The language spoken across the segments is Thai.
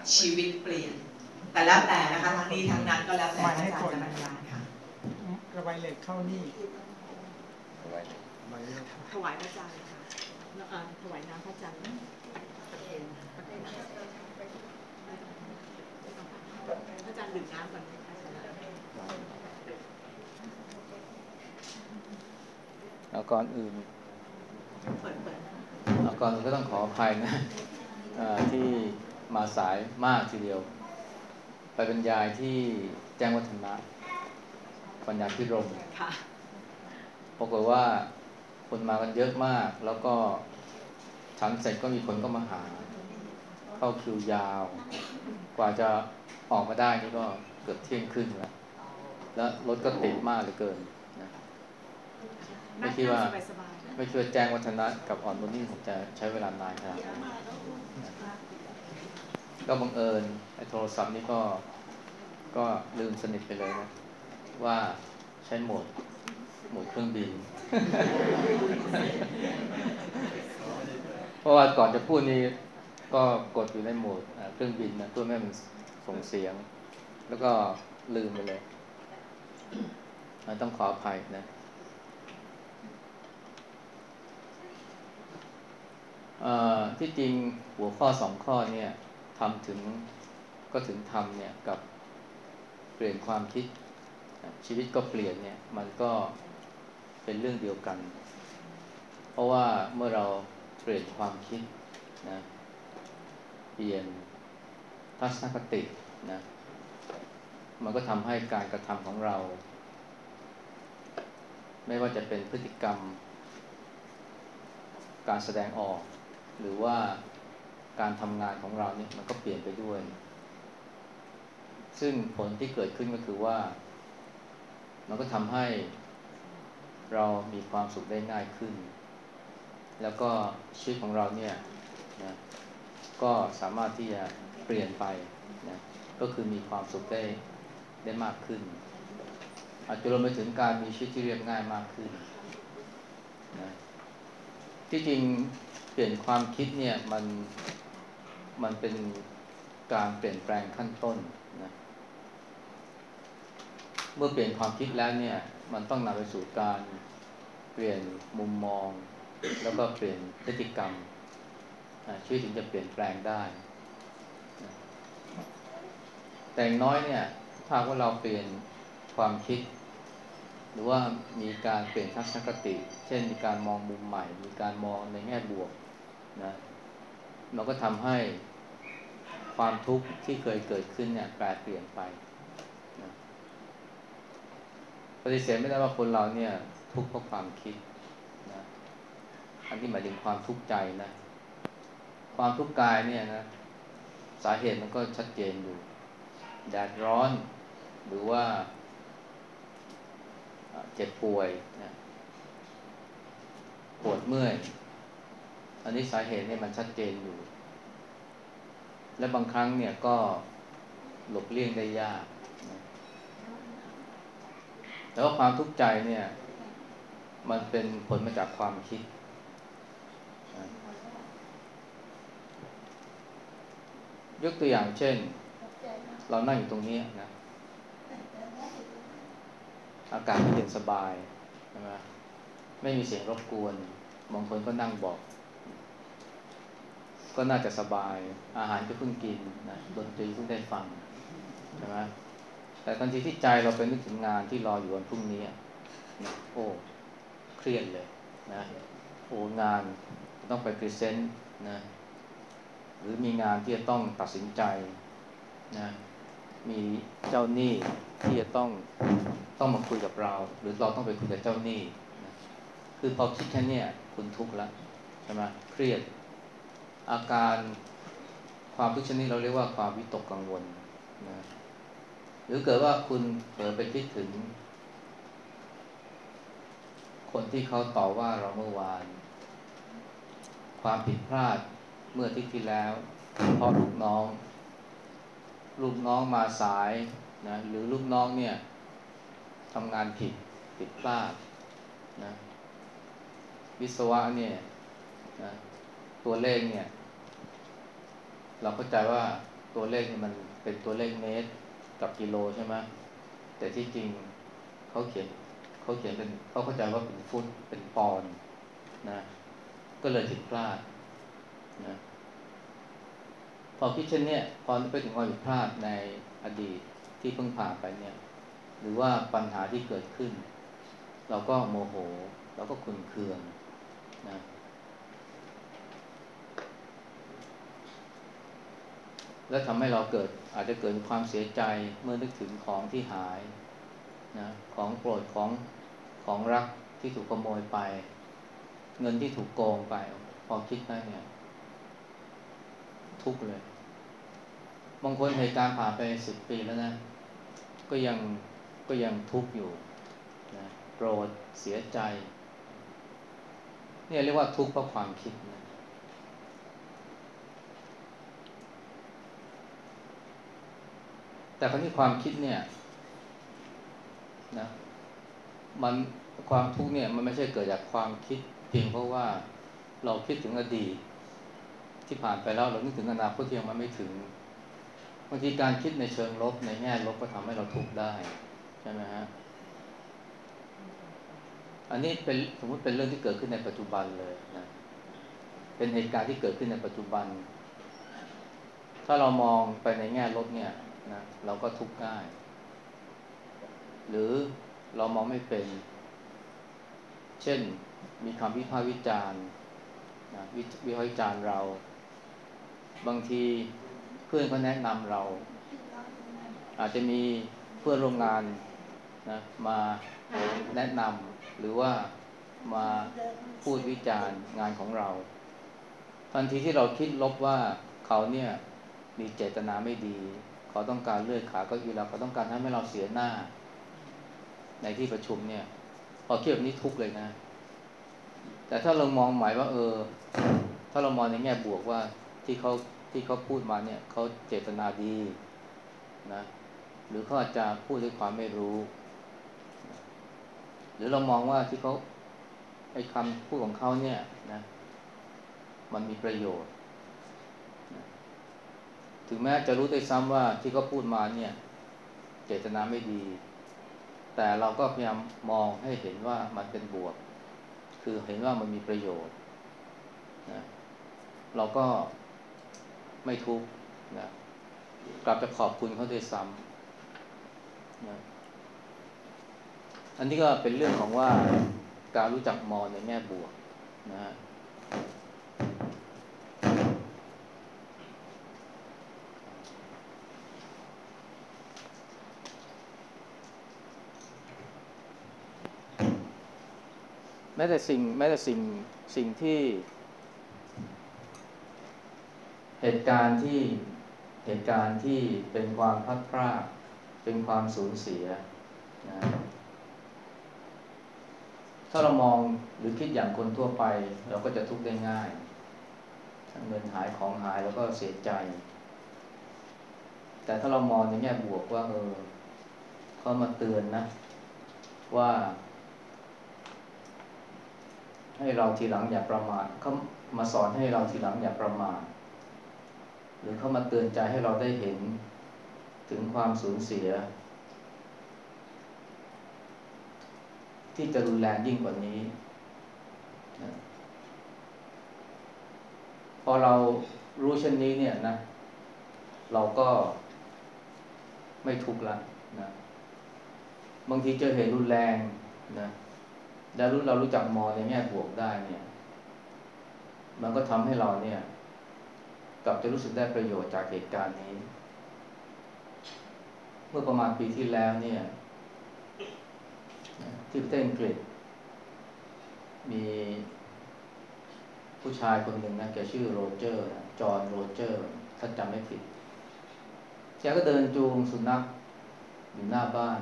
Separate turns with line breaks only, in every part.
ชีวิตเปลี่ยนแต่แล้วแต่นะคะทั้งนี้ทั้งนั้นก็แล้วแต่อาจารย์จะบรรยายค่ะ
ระบายเหล็กเข้านี่
ถวายพระอาจารย์ค่ะถวายน้ำพระอาจารย์อาจารย์ดื่มน้ำก่อนไหมคะ
แล้วก่อนอื่นก็ต้องขออภัยนะที่มาสายมากทีเดียวไปบรรยายที่แจ้งวัฒนะปัญญาพิรมย์ปรากฏว่าคนมากันเยอะมากแล้วก็ฉันเสร็จก็มีคนก็มาหาเข้าคิวยาวกว่าจะออกมาได้นี่ก็เกือบเที่ยงครึ่งแล้วรถก็ติดมากเหลือเกินนะไม่คิดว่าแจ้งวัฒนะกับอ่อนนุชนี่ผมจะใช้เวลานานขนาดนั้นก็บังเอิญไอ้โทรศัพท์นี่ก็ลืมสนิทไปเลยนะว่าใช้โหมดเครื่องบิน เพราะว่าก่อนจะพูดนี่ก็กดอยู่ในโหมดเครื่องบินนะตัวแม่มันส่งเสียงแล้วก็ลืมไปเลยต้องขออภัยนะที่จริงหัวข้อ2ข้อเนี่ยทำถึงเนี่ยกับเปลี่ยนความคิดชีวิตก็เปลี่ยนเนี่ยมันก็เป็นเรื่องเดียวกันเพราะว่าเมื่อเราเปลี่ยนความคิดนะเปลี่ยนทัศนคตินะมันก็ทำให้การกระทำของเราไม่ว่าจะเป็นพฤติกรรมการแสดงออกหรือว่าการทำงานของเราเนี่ยมันก็เปลี่ยนไปด้วยซึ่งผลที่เกิดขึ้นก็คือว่ามันก็ทำให้เรามีความสุขได้ง่ายขึ้นแล้วก็ชีวิตของเราเนี่ยนะก็สามารถที่จะเปลี่ยนไปนะก็คือมีความสุขได้มากขึ้นอาจจะรวมไปถึงการมีชีวิตที่เรียบง่ายมากขึ้นนะที่จริงเปลี่ยนความคิดเนี่ยมันเป็นการเปลี่ยนแปลงขั้นต้นนะเมื่อเปลี่ยนความคิดแล้วเนี่ยมันต้องนำไปสู่การเปลี่ยนมุมมองแล้วก็เปลี่ยนพฤติกรรมชีวิตถึงจะเปลี่ยนแปลงได้นะแต่อย่างน้อยเนี่ยถ้าว่าเราเปลี่ยนความคิดหรือว่ามีการเปลี่ยนทัศนคติเช่นมีการมองมุมใหม่มีการมองในแง่บวกนะมันก็ทำให้ความทุกข์ที่เคยเกิดขึ้นเนี่ยแปรเปลี่ยนไปนะปฏิเสธไม่ได้ว่าคนเราเนี่ยทุกข์เพราะความคิดนะอันที่หมายถึงความทุกข์ใจนะความทุกข์กายเนี่ยนะสาเหตุมันก็ชัดเจนอยู่แดดร้อนหรือว่าเจ็บป่วยนะปวดเมื่อยอันนี้สาเหตุเนี่ยมันชัดเจนอยู่และบางครั้งเนี่ยก็หลบเลี่ยงได้ยากนะแต่ว่าความทุกข์ใจเนี่ยมันเป็นผลมาจากความคิดนะยกตัวอย่างเช่นเรานั่งอยู่ตรงนี้นะอากาศเย็นสบายใช่ไหมไม่มีเสียงรบกวนบางคนก็นั่งบอกก็น่าจะสบายอาหารก็เพิ่งกินนะดนตรีเพิ่งได้ฟังใช่ไหมแต่ทันทีที่ใจเราไปนึกถึงงานที่รออยู่วันพรุ่งนี้นะโอ้เครียดเลยนะโอ้งานต้องไปพรีเซนต์นะหรือมีงานที่จะต้องตัดสินใจนะมีเจ้าหนี้ที่จะต้องมาคุยกับเราหรือเราต้องไปคุยกับเจ้าหนี้นะคือพอคิดแค่นี้คุณทุกข์แล้วใช่ไหมเครียดอาการความทุกข์ชนิดเราเรียกว่าความวิตกกังวลนะหรือเกิดว่าคุณเผลอไปคิดถึงคนที่เขาต่อว่าเราเมื่อวานความผิดพลาดเมื่ออาทิตย์ที่แล้วเพราะลูกน้องมาสายนะหรือลูกน้องเนี่ยทำงานผิดพลาดนะวิศวะเนี่ยนะตัวเลขเนี่ยเราเข้าใจว่าตัวเลขนี่มันเป็นตัวเลขเมตรกับกิโลใช่ไหมแต่ที่จริงเขาเขียนเป็นเขาเข้าใจว่าเป็นฟุตเป็นปอนด์นะก็เลยผิดพลาดนะพอคิดเช่นนี้พอไปถึงความผิดพลาดในอดีตที่เพิ่งผ่านไปเนี่ยหรือว่าปัญหาที่เกิดขึ้นเราก็โมโหเราก็ขุ่นเคืองนะแล้วทำให้เราอาจจะเกิดความเสียใจเมื่อนึกถึงของที่หายนะของโปรดของรักที่ถูกขโมยไปเงินที่ถูกโกงไปพอคิดได้เนี่ยทุกข์เลยบางคนเหตุการณ์ผ่านไป10 ปีแล้วนะก็ยังทุกข์อยู่นะโกรธเสียใจเนี่ยเรียกว่าทุกข์เพราะความคิดนะแต่คราวนี้ความคิดเนี่ยนะมันความทุกข์เนี่ยมันไม่ใช่เกิดจากความคิดเพียงเพราะว่าเราคิดถึงอดีตที่ผ่านไปแล้วเรานึกถึงอนาคตที่ยังไม่ถึงบางทีการคิดในเชิงลบในแง่ลบก็ทำให้เราทุกข์ได้ใช่ไหมฮะอันนี้เป็นสมมติเป็นเรื่องที่เกิดขึ้นในปัจจุบันเลยนะเป็นเหตุการณ์ที่เกิดขึ้นในปัจจุบันถ้าเรามองไปในแง่ลบเนี่ยนะเราก็ทุกข์ได้หรือเรามองไม่เป็นเช่นมีคำวิพากษ์วิจารณ์นะวิพากษ์วิจารณ์เราบางทีเพื่อนเขาแนะนำเราอาจจะมีเพื่อนร่วมงานนะมาแนะนำหรือว่ามาพูดวิจารณ์งานของเราทันทีที่เราคิดลบว่าเขาเนี่ยมีเจตนาไม่ดีเขาต้องการเลื่อนขาเก้าอี้เราเขาต้องการทำให้เราเสียหน้าในที่ประชุมเนี่ยพอคิดแบบนี้ทุกข์เลยนะแต่ถ้าเรามองหมายว่าถ้าเรามองในแง่บวกว่าที่เขาพูดมาเนี่ยเขาเจตนาดีนะหรือเขาอาจจะพูดด้วยความไม่รู้หรือเรามองว่าที่เขาไอ้คำพูดของเขาเนี่ยนะมันมีประโยชน์นะถึงแม้จะรู้ด้วยซ้ำว่าที่เขาพูดมาเนี่ยเจตนาไม่ดีแต่เราก็พยายามมองให้เห็นว่ามันเป็นบวกคือเห็นว่ามันมีประโยชน์นะเราก็ไม่ทุกข์นะกลับจะขอบคุณเขาด้วยซ้ำนะอันนี้ก็เป็นเรื่องของว่าการรู้จักมองในแง่บวกนะฮะแม้แต่สิ่งที่เหตุการณ์ที่เป็นความพลัดพรากเป็นความสูญเสียนะถ้าเรามองหรือคิดอย่างคนทั่วไปเราก็จะทุกข์ได้ง่ายเงินหายของหายแล้วก็เสียใจแต่ถ้าเรามองในแง่บวกว่าเขามาเตือนนะว่าให้เราทีหลังอย่าประมาทเขามาสอนให้เราทีหลังอย่าประมาทหรือเขามาเตือนใจให้เราได้เห็นถึงความสูญเสียที่จะรุนแรงยิ่งกว่านี้นะพอเรารู้เช่นนี้เนี่ยนะเราก็ไม่ทุกข์ละนะบางทีเจอเหตุรุนแรงนะแล้วเรารู้จักมองในแง่บวกได้เนี่ยมันก็ทำให้เราเนี่ยกลับจะรู้สึกได้ประโยชน์จากเหตุการณ์นี้เมื่อประมาณปีที่แล้วเนี่ยที่ประเทศอังกฤษมีผู้ชายคนหนึ่งนะแกชื่อโรเจอร์จอห์นโรเจอร์ถ้าจำไม่ผิดแกก็เดินจูงสุนัขอยู่หน้าบ้าน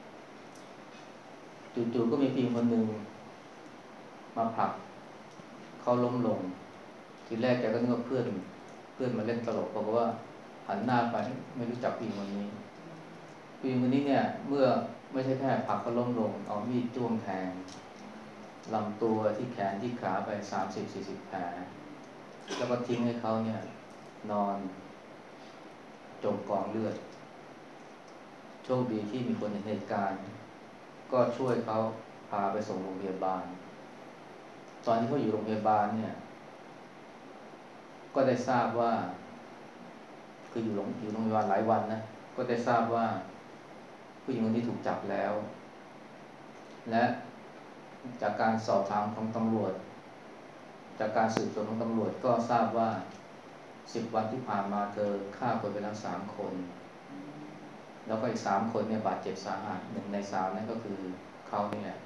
จู่ๆก็มีผู้หญิงคนหนึ่งมาผลักเขาล้มลงทีแรกแกก็นึกว่าเพื่อนมาเล่นตลกเพราะว่าหันหน้าไปไม่รู้จักผู้หญิงคนนี้เนี่ยเมื่อไม่ใช่แค่ผลักเขาล้มลงเอามีดจ้วงแทงลำตัวที่แขนที่ขาไป 30-40 แผลแล้วก็ทิ้งให้เขาเนี่ยนอนจมกองเลือดโชคดีที่มีคนเห็นเหตุการณ์ก็ช่วยเขาพาไปส่งโรงพยาบาลตอนที่เขาอยู่โรงพยาบาลเนี่ยก็ได้ทราบว่าคืออยู่โรงพยาบาลหลายวันนะก็ได้ทราบว่าผู้หญิงคนนี้ถูกจับแล้วและจากการสอบถามของตำรวจจากการสืบสวนของตำรวจก็ทราบว่า10 วันที่ผ่านมาเธอฆ่าคนไปแล้ว3 คนแล้วก็อีก3 คนเนี่ยบาดเจ็บสาหัส1 ใน 3นั่นก็คือเขานี่แหละ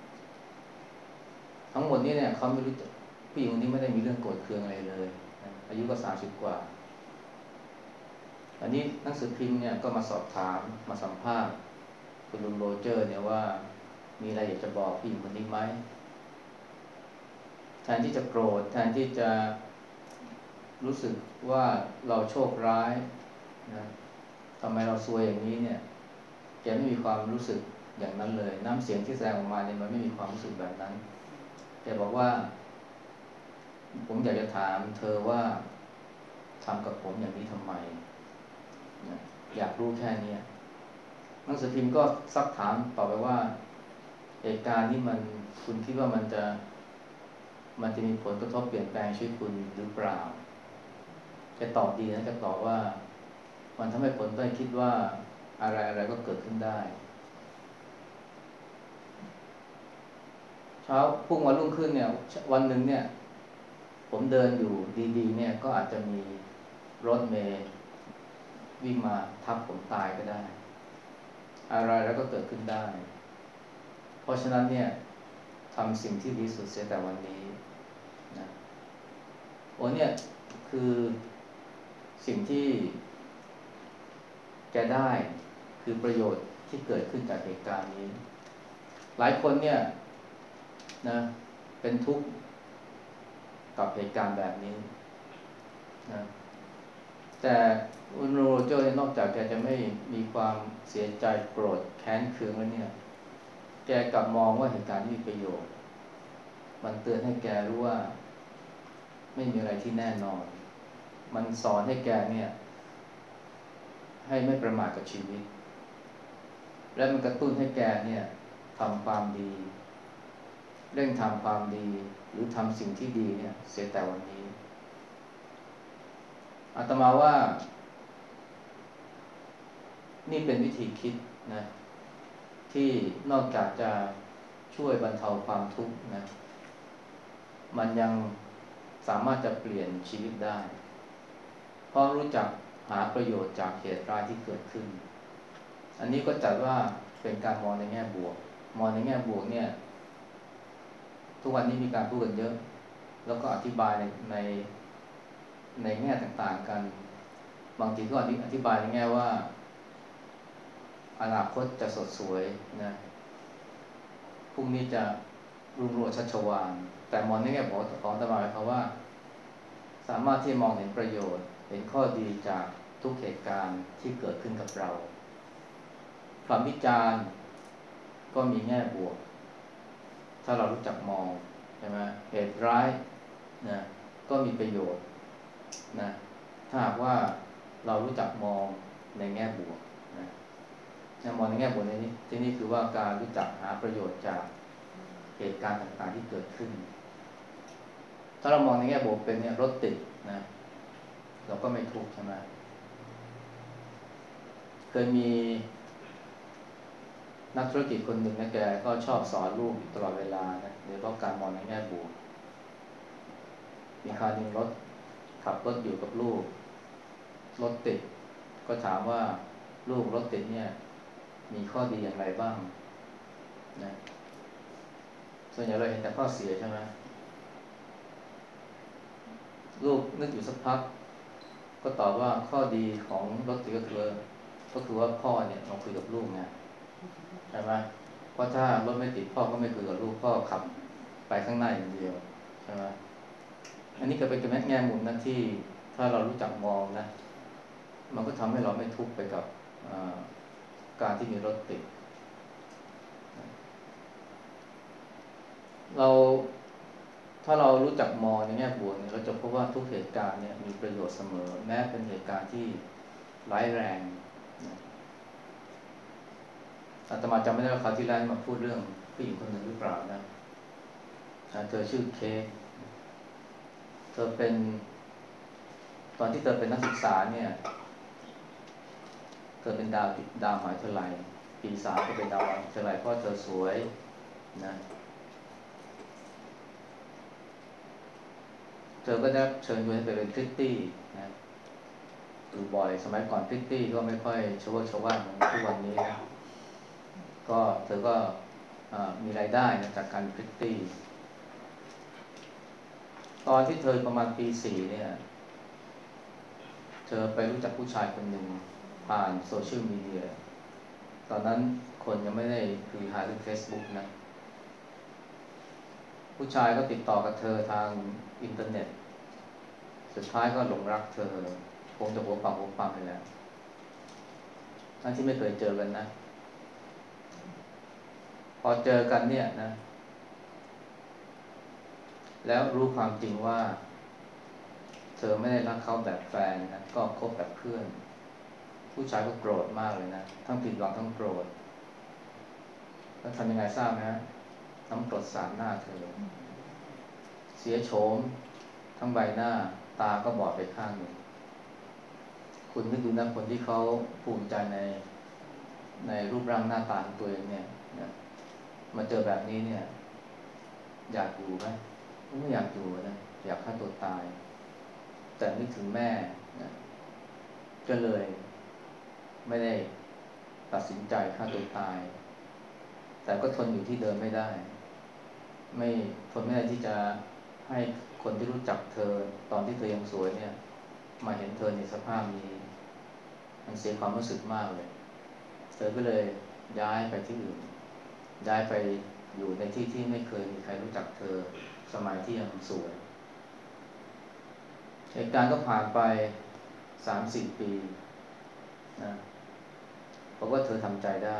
ทั้งหมดนี้เนี่ยเขาไม่รู้ผู้หญิงคนนี้ไม่ได้มีเรื่องโกรธเคืองอะไรเลยอายุก็30 กว่าอันนี้หนังสือพิมพ์เนี่ยก็มาสอบถามมาสัมภาษณ์คุณลุงโรเจอร์เนี่ยว่ามีอะไรอยากจะบอกผู้หญิงคนนี้ไหมแทนที่จะโกรธแทนที่จะรู้สึกว่าเราโชคร้ายนะทำไมเราซวยอย่างนี้เนี่ยแกไม่มีความรู้สึกอย่างนั้นเลยน้ำเสียงที่แสดงออกมาเนี่ยมันไม่มีความรู้สึกแบบนั้นแกบอกว่าผมอยากจะถามเธอว่าทำกับผมอย่างนี้ทำไมนะอยากรู้แค่นี้หนังสือพิมพ์ก็ซักถามต่อไปว่าเหตุการณ์นี้มันคุณคิดว่ามันจะมีผลกระทบเปลี่ยนแปลงชีวิตคุณหรือเปล่าแกตอบดีนะแกตอบว่ามันทำให้ผลได้คิดว่าอะไรก็เกิดขึ้นได้เช้าพุ่งวันรุ่งขึ้นเนี่ยวันหนึ่งเนี่ยผมเดินอยู่ดีๆเนี่ยก็อาจจะมีรถเมล์วิ่งมาทับผมตายก็ได้อะไรแล้วก็เกิดขึ้นได้เพราะฉะนั้นเนี่ยทำสิ่งที่ดีสุดเสียแต่วันนี้นะโอ้เนี่ยคือสิ่งที่แกได้คือประโยชน์ที่เกิดขึ้นจากเหตุการณ์นี้หลายคนเนี่ยนะเป็นทุกข์กับเหตุการณ์แบบนี้นะแต่อุนโรเจอร์นอกจากแกจะไม่มีความเสียใจโกรธแค้นเคืองแล้วเนี่ยแกกลับมองว่าเหตุการณ์นี้มีประโยชน์มันเตือนให้แกรู้ว่าไม่มีอะไรที่แน่นอนมันสอนให้แกเนี่ยให้ไม่ประมาทกับชีวิตและมันกระตุ้นให้แกเนี่ยทำความดีเร่งทำความดีหรือทำสิ่งที่ดีเนี่ยเสียแต่วันนี้อาตมาว่านี่เป็นวิธีคิดนะที่นอกจากจะช่วยบรรเทาความทุกข์นะมันยังสามารถจะเปลี่ยนชีวิตได้เพราะรู้จักหาประโยชน์จากเหตุร้ายที่เกิดขึ้นอันนี้ก็จัดว่าเป็นการมองในแง่บวกมองในแง่บวกเนี่ยทุกวันนี้มีการพูดกันเยอะแล้วก็อธิบายในแง่ต่างๆกันบางทีก็อธิบายในแง่ว่าอนาคตจะสดสวยนะพรุ่งนี้จะรุ่งโรจน์ชัชวาลแต่มองในแง่บวกของอาตมาหมายความว่าสามารถที่มองเห็นประโยชน์เห็นข้อดีจากทุกเหตุการณ์ที่เกิดขึ้นกับเราคำวิจารณ์ก็มีแง่บวกถ้าเรารู้จักมองใช่ไหมเหตุร้ายนะก็มีประโยชน์นะถ้าหากว่าเรารู้จักมองในแง่บวกนะมองในแง่บวกในนี้ที่นี่คือว่าการรู้จักหาประโยชน์จากเหตุการณ์ต่างๆที่เกิดขึ้นถ้าเรามองในแง่บวกเป็นเนี่ยรถติดนะเราก็ไม่ทุกข์ใช่ไหมเคยมีนักธุรกิจคนหนึ่งนะแกก็ชอบสอนลูกตลอดเวลานะโดยเฉพาะการมองในแง่บวกมีคราวหนึ่งขับรถอยู่กับลูกรถติดก็ถามว่าลูกรถติดเนี่ยมีข้อดีอย่างไรบ้างนะส่วนใหญ่เราเห็นแต่ข้อเสียใช่ไหมลูกนึกอยู่สักพักก็ตอบว่าข้อดีของรถติดก็คือว่าพ่อเนี่ยลองคุยกับลูกไงใช่ไหมเพราะถ้ารถไม่ติดพ่อก็ไม่คุยกับลูกพ่อขับไปข้างหน้าอย่างเดียวใช่ไหมอันนี้ก็เป็นแง่มุมนะที่ถ้าเรารู้จักมองนะมันก็ทำให้เราไม่ทุกข์ไปกับการที่มีรถติดถ้าเรารู้จักมองในแง่บวกเนี่ยเราจะพบว่าทุกเหตุการณ์เนี่ยมีประโยชน์เสมอแม้เป็นเหตุการณ์ที่ร้ายแรงอาตมาจำไม่ได้ว่าคราวที่แล้วมาพูดเรื่องผู้หญิงคนหนึ่งหรือเปล่านะเธอชื่อเค้กเธอเป็นตอนที่เธอเป็นนักศึกษาเนี่ยเธอเป็นดาวมหาวิทยาลัยปีสามก็เป็นดาวมหาวิทยาลัยเพราะเธอสวยนะเธอก็ได้เชิญชวนให้ไปเป็นพริตตี้นะดูบ่อยสมัยก่อนพริตตี้ก็ไม่ค่อยชวชวาเหมือนทุกวันนี้นะก็เธอก็มีรายได้นะจากการพริตตี้ตอนที่เธอประมาณปีสี่เนี่ยเธอไปรู้จักผู้ชายคนหนึ่งผ่านโซเชียลมีเดียตอนนั้นคนยังไม่ได้คือหาเรื่อง Facebook นะผู้ชายก็ติดต่อกับเธอทางอินเทอร์เน็ตสุดท้ายก็หลงรักเธอคงจะหัวปักหัวปั๊มไปแล้วทั้งที่ไม่เคยเจอกันนะพอเจอกันเนี่ยนะแล้วรู้ความจริงว่าเธอไม่ได้รักเขาแบบแฟนนะก็คบแบบเพื่อนผู้ชายก็โกรธมากเลยนะทั้งผิดหวังทั้งโกรธแล้วทำยังไงทราบไหมฮะน้ำกรดสาดหน้าเธอเสียโฉมทั้งใบหน้าตาก็บอดไปข้างหนึ่งคุณนึกดูนะคนที่เขาภูมิใจในรูปร่างหน้าตาของตัวเองเนี่ยมาเจอแบบนี้เนี่ยอยากอยู่ไหมไม่อยากอยู่นะอยากฆ่าตัวตายแต่นึกถึงแม่นะก็เลยไม่ได้ตัดสินใจฆ่าตัวตายแต่ก็ทนอยู่ที่เดิมไม่ได้ไม่ทนไม่ได้ที่จะให้คนที่รู้จักเธอตอนที่เธอยังสวยเนี่ยมาเห็นเธอในสภาพนี้มันเสียความรู้สึกมากเลยเธอก็เลยย้ายไปที่อื่นย้ายไปอยู่ในที่ที่ไม่เคยมีใครรู้จักเธอสมัยที่ยังสวยเหตุการณ์ก็ผ่านไป 3-4 ปีนะเพราะว่าเธอทำใจได้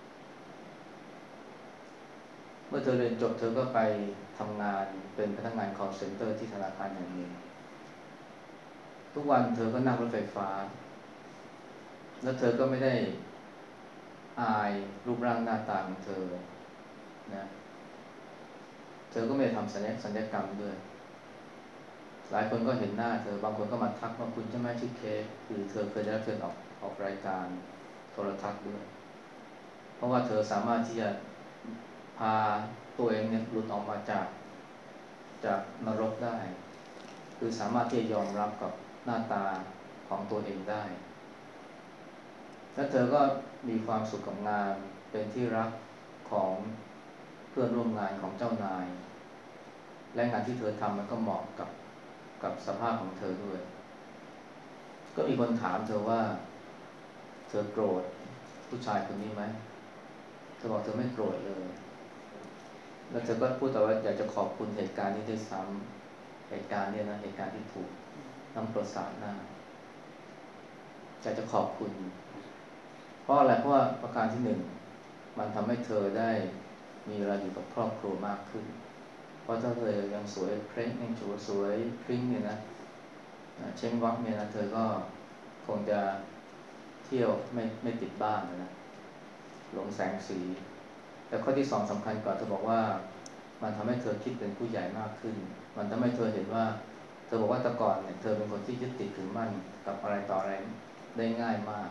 เมื่อเธอเรียนจบเธอก็ไปทำงานเป็นพนักงาน call center ที่ธนาคารแห่งหนึ่งทุกวันเธอก็นั่งรถไฟฟ้าแล้วเธอก็ไม่ได้อายรูปร่างหน้าตาของเธอนะเธอก็ไม่ได้ทำศัลยกรรมด้วยหลายคนก็เห็นหน้าเธอบางคนก็มาทักว่าคุณใช่ไหมชื่อเค้กคือเธอเคยได้รับเชิญออกรายการโทรทัศน์ด้วยเพราะว่าเธอสามารถที่จะพาตัวเองเนี่ยหลุดออกมาจากนรกได้คือสามารถที่จะยอมรับกับหน้าตาของตัวเองได้และเธอก็มีความสุขกับงานเป็นที่รักของเพื่อนร่วมงานของเจ้านายและงานที่เธอทำมันก็เหมาะกับสภาพของเธอด้วยก็มีคนถามเธอว่าเธอโกรธผู้ชายคนนี้ไหมเธอบอกเธอไม่โกรธเลยแล้วเธอก็พูดแต่ว่าอยากจะขอบคุณเหตุการณ์นี้ด้วยซ้ำเหตุการณ์นี้นะเหตุการณ์ที่ถูกน้ำกรดสาดหน้าอยากจะขอบคุณเพราะอะไรเพราะว่าประการที่หนึ่งมันทำให้เธอได้มีเวลาอยู่กับครอบครัวมากขึ้นเพราะถ้าเธอยังสวยเพร้งยังสวยพริ้งเนี่ยนะเช่นวักเนี่ยนะเธอก็คงจะเที่ยวไม่ติดบ้านนะหลงแสงสีแต่ข้อที่สองสำคัญกว่าเธอบอกว่ามันทำให้เธอคิดเป็นผู้ใหญ่มากขึ้นมันทำให้เธอเห็นว่าเธอบอกว่าแต่ก่อนเนี่ยเธอเป็นคนที่ยึดติดถือมั่นกับอะไรต่ออะไรได้ง่ายมาก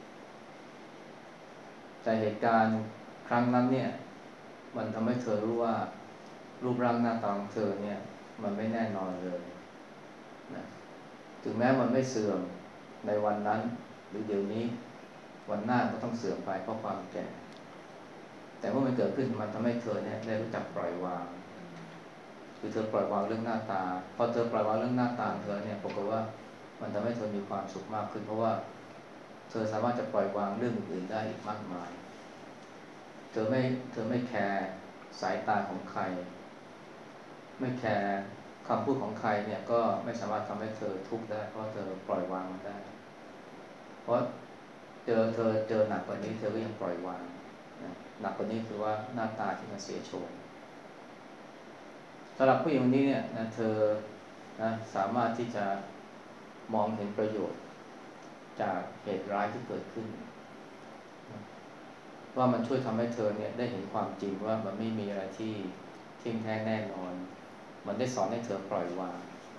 แต่เหตุการณ์ครั้งนั้นเนี่ยมันทำให้เธอรู้ว่ารูปร่างหน้าตาของเธอเนี่ยมันไม่แน่นอนเลยนะถึงแม้มันไม่เสื่อมในวันนั้นหรือเดี๋ยวนี้วันหน้าก็ต้องเสื่อมไปเพราะความแก่แต่เมื่อมันเกิดขึ้นมันทำให้เธอเนี่ยได้รู้จักปล่อยวางคือเธอปล่อยวางเรื่องหน้าตาพอเธอปล่อยวางเรื่องหน้าตาเธอเนี่ยปรากฏว่ามันทำให้เธอมีความสุขมากขึ้นเพราะว่าเธอสามารถจะปล่อยวางเรื่องอื่นๆได้อีกมากมายเธอไม่แคร์สายตาของใครไม่แคร์คำพูดของใครเนี่ยก็ไม่สามารถทำให้เธอทุกข์ได้เพราะเธอปล่อยวางมันได้เพราะเจอหนักกว่านี้เธอก็ยังปล่อยวางหนักกว่านี้คือว่าหน้าตาที่มันเสียโฉมสำหรับผู้หญิงคนนี้เนี่ยนะเธอนะสามารถที่จะมองเห็นประโยชน์จากเหตุร้ายที่เกิดขึ้นว่ามันช่วยทำให้เธอเนี่ยได้เห็นความจริงว่ามันไม่มีอะไรที่เที่ยงแท้แน่นอนมันได้สอนให้เธอปล่อยวาง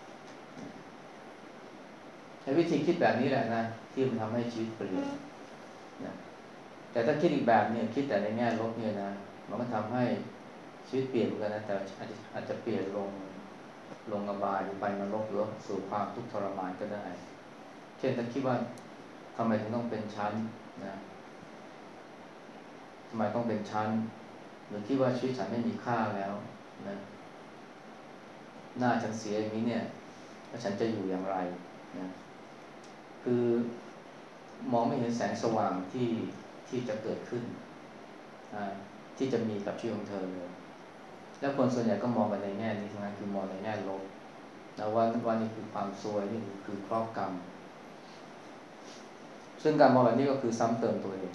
ในวิธีคิดแบบนี้แหละนะที่มันทำให้ชีวิตเปลี่ยนนะแต่ถ้าคิดอีกแบบเนี่ยคิดแต่ในแง่ลบเนี่ยนะมันก็ทำให้ชีวิตเปลี่ยนเหมือนกันนะแต่อาจจะเปลี่ยนลงอบายหรือไปนรกหรือสู่ความทุกข์ทรมานก็ได้เช่นถ้าคิดว่าทำไมถึงต้องเป็นชั้นนะทำไมต้องเป็นชั้นหรือคิดว่าชีวิตฉันไม่มีค่าแล้วนะหน้าฉันเสียอย่างนี้เนี่ยแล้วฉันจะอยู่อย่างไรนะคือมองไม่เห็นแสงสว่างที่จะเกิดขึ้นที่จะมีกับชีวิตของเธอเลยแล้วคนส่วนใหญ่ก็มองกันในแง่นี้ทั้งนั้นคือมองในแง่ลบนะว่านี่คือความซวยนี่คือเคราะห์กรรมซึ่งการมองแบบนี้ก็คือซ้ำเติมตัวเอง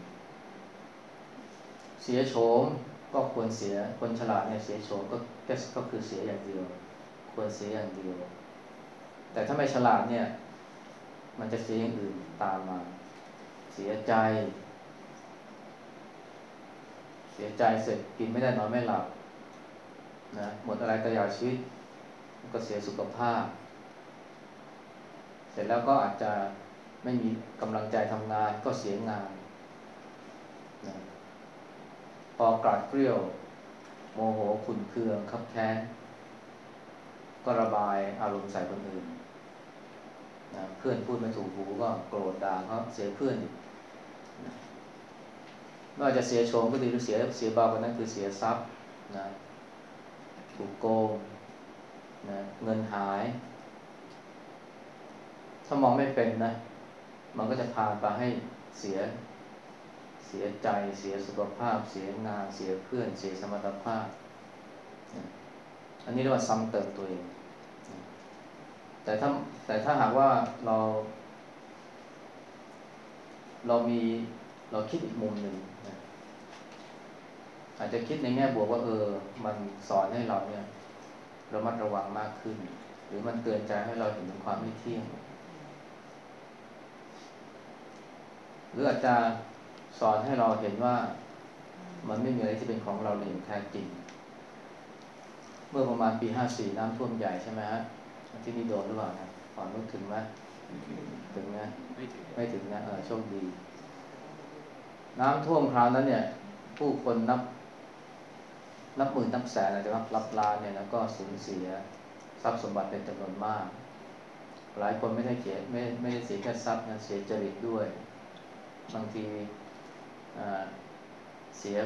เสียโฉมก็ควรเสียคนฉลาดเนี่ยเสียโฉมก็คือเสียอย่างเดียวควรเสียอย่างเดียวแต่ถ้าไม่ฉลาดเนี่ยมันจะเสียอย่างอื่นตามมาเสียใจเสร็จกินไม่ได้นอนไม่หลับนะหมดอะไรก็อยากชีวิตก็เสียสุขภาพเสร็จแล้วก็อาจจะไม่มีกำลังใจทำงานก็เสียงานนะพอกราดเกรี้ยวโมโหขุ่นเคืองคับแค้นก็ระบายอารมณ์ใส่คนอื่นนะเพื่อนพูดไม่ถูกหูก็โกรธด่าเขาเสียเพื่อนอีกนะไม่ว่าจะเสียโฉมก็ดีหรือเสียเบากว่านั้นคือเสียทรัพย์นะถูกโกงนะเงินหายถ้ามองไม่เป็นนะมันก็จะพาไปให้เสียใจเสียสุขภาพเสียงานเสียเพื่อนเสียสมรรถภาพนะอันนี้เรียกว่าซ้ำเติมตัวเองนะแต่ถ้าหากว่าเราคิดอีกมุมหนึ่งนะอาจจะคิดในแง่บวกว่ามันสอนให้เราเนี่ยระมัดระวังมากขึ้นหรือมันเตือนใจให้เราเห็นถึงความไม่เที่ยงหรืออาจจะสอนให้เราเห็นว่ามันไม่มีอะไรที่เป็นของเราเลยอย่างแท้จริงเมื่อประมาณปี54น้ำท่วมใหญ่ใช่ไหมฮะที่นี่โดนหรือเปล่านะก่อนนึกถึงไหมถึงนะไม่ถึงนะโชคดีน้ำท่วมคราวนั้นเนี่ยผู้คนนับหมื่นนับแสนอาจจะนับล้านเนี่ยแล้วก็สูญเสียทรัพย์สมบัติเป็นจำนวนมากหลายคนไม่ได้เสียแค่ทรัพย์นะเสียจริตด้วยบางทีเสีย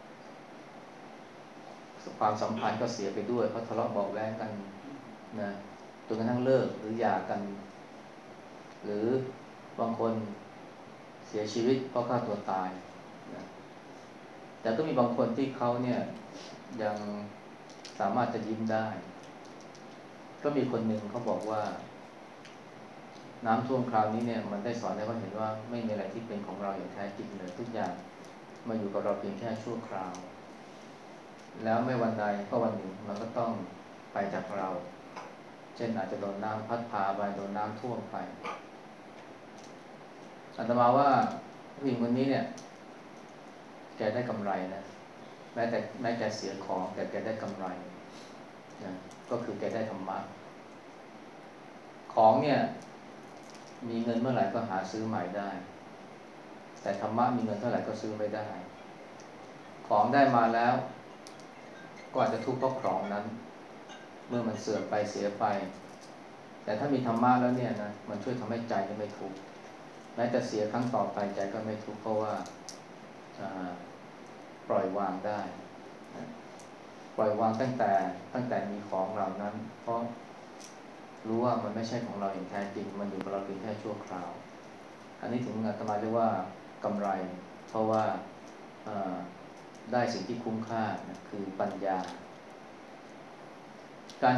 ความสัมพันธ์ก็เสียไปด้วยเพราะทะเลาะเบาะแว้งกันนะจนกระทั่งเลิกหรือหย่ากันหรือบางคนเสียชีวิตเพราะฆ่าตัวตายนะแต่ก็มีบางคนที่เขาเนี่ยยังสามารถจะยิ้มได้ก็มีคนหนึ่งเขาบอกว่าน้ำท่วมคราวนี้เนี่ยมันได้สอนให้เขาเห็นว่าไม่มีอะไรที่เป็นของเราอย่างแท้จริงเลยทุกอย่างมาอยู่กับเราเพียงแค่ชั่วคราวแล้วไม่วันใดก็วันหนึ่งมันก็ต้องไปจากเราเช่นอาจจะโดนน้ำพัดพาไปโดนน้ำท่วมไปอาตมาว่าผู้หญิงคนนี้เนี่ยแกได้กำไรนะแม้แกเสียของแต่แกได้กำไรนะก็คือแกได้ธรรมะของเนี่ยมีเงินเมื่อไหร่ก็หาซื้อใหม่ได้แต่ธรรมะมีเงินเท่าไหร่ก็ซื้อไม่ได้ของได้มาแล้วก็อาจจะทุกข์เพราะของนั้นเมื่อมันเสื่อมไปเสียไปแต่ถ้ามีธรรมะแล้วเนี่ยนะมันช่วยทำให้ใจไม่ทุกข์แม้แต่เสียครั้งต่อไปใจก็ไม่ทุกข์เพราะว่าปล่อยวางได้ปล่อยวางตั้งแต่มีของเหล่านั้นเพราะรู้ว่ามันไม่ใช่ของเราอย่างแท้จริงมันอยู่กับเราเพียงแค่ชั่วคราวอันนี้ถึงอาตมาเรียกว่ากำไรเพราะว่าได้สิ่งที่คุ้มค่านะคือปัญญาการ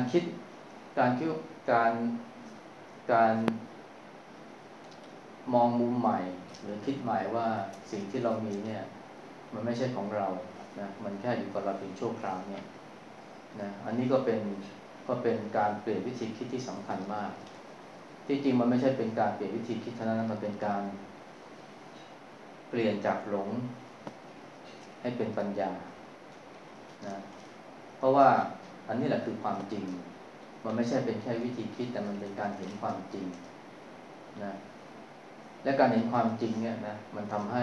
มองมุมใหม่หรือคิดใหม่ว่าสิ่งที่เรามีเนี่ยมันไม่ใช่ของเรานะมันแค่อยู่กับเราเพียงชั่วคราวเนี่ยนะอันนี้ก็เป็นการเปลี่ยนวิธีคิดที่สำคัญมากที่จริงมันไม่ใช่เป็นการเปลี่ยนวิธีคิดเท่านั้นมันเป็นการเปลี่ยนจากหลงให้เป็นปัญญานะเพราะว่าอันนี้แหละคือความจริงมันไม่ใช่เป็นแค่วิธีคิดแต่มันเป็นการเห็นความจริงนะและการเห็นความจริงเนี่ยนะมันทำให้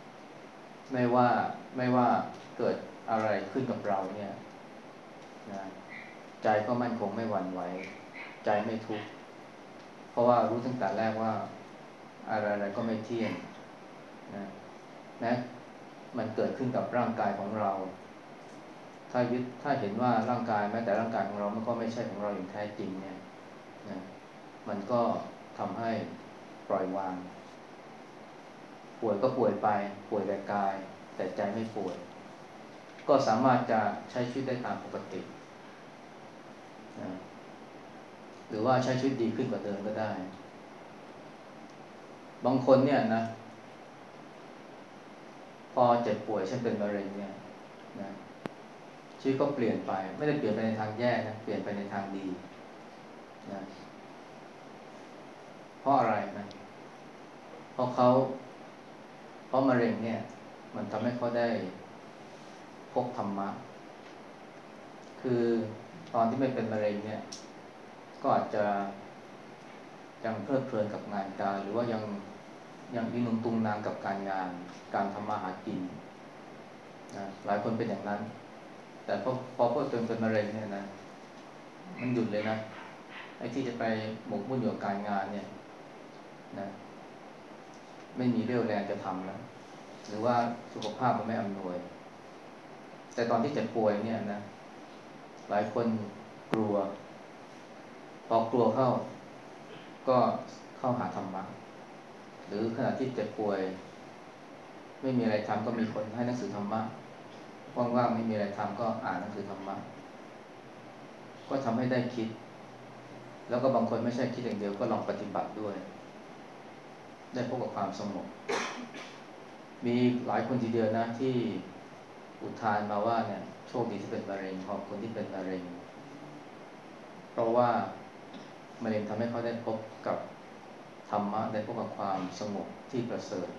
ไม่ว่าเกิดอะไรขึ้นกับเราเนี่ยนะใจก็มั่นคงไม่หวั่นไหวใจไม่ทุกข์เพราะว่ารู้ตั้งแต่แรกว่าอะไรก็ไม่เที่ยงนะมันเกิดขึ้นกับร่างกายของเราถ้าเห็นว่าร่างกายแม้แต่ร่างกายของเรามันก็ไม่ใช่ของเราอย่างแท้จริงเนี่ยนะมันก็ทำให้ปล่อยวางป่วยก็ป่วยไปป่วยแต่กายแต่ใจไม่ป่วยก็สามารถจะใช้ชีวิตได้ตามปกตินะหรือว่าใช้ชีวิตดีขึ้นกว่าเดิมก็ได้บางคนเนี่ยนะพอเจ็บป่วยเช่นเป็นมะเร็งเนี่ยนะชีวิตก็เปลี่ยนไปไม่ได้เปลี่ยนไปในทางแย่นะเปลี่ยนไปในทางดีนะเพราะอะไรนะเพราะมะเร็งเนี่ยมันทำให้เขาได้พบธรรมะคือตอนที่ไม่เป็นมะเร็งเนี่ยก็อาจจะยังเพลิดเพลินกับงานการหรือว่ายังอินุงตุงนางกับการงานการทำมาหากินนะหลายคนเป็นอย่างนั้นแต่พอตัวเองเป็นมะเร็งเนี่ยนะมันหยุดเลยนะไอ้ที่จะไปหมกมุ่นอยู่กับการงานเนี่ยนะไม่มีเรี่ยวแรงจะทำแล้วหรือว่าสุขภาพมันไม่อำนวยแต่ตอนที่เจ็บป่วยเนี่ยนะหลายคนกลัวพอกลัวก็เข้าหาธรรมะหรือขณะที่เจ็บป่วยไม่มีอะไรทำก็มีคนให้หนังสือธรรมะว่างๆไม่มีอะไรทำก็อ่านหนังสือธรรมะก็ทำให้ได้คิดแล้วก็บางคนไม่ใช่คิดอย่างเดียวก็ลองปฏิบัติด้วยได้พบกับความสงบมีหลายคนทีเดียวนะที่อุทานมาว่าเนี่ยโชคดีที่เป็นมะเร็งขอบคุณที่เป็นมะเร็งเพราะว่ามะเร็งทำให้เขาได้พบกับธรรมะได้พบกับความสงบที่ประเสริฐ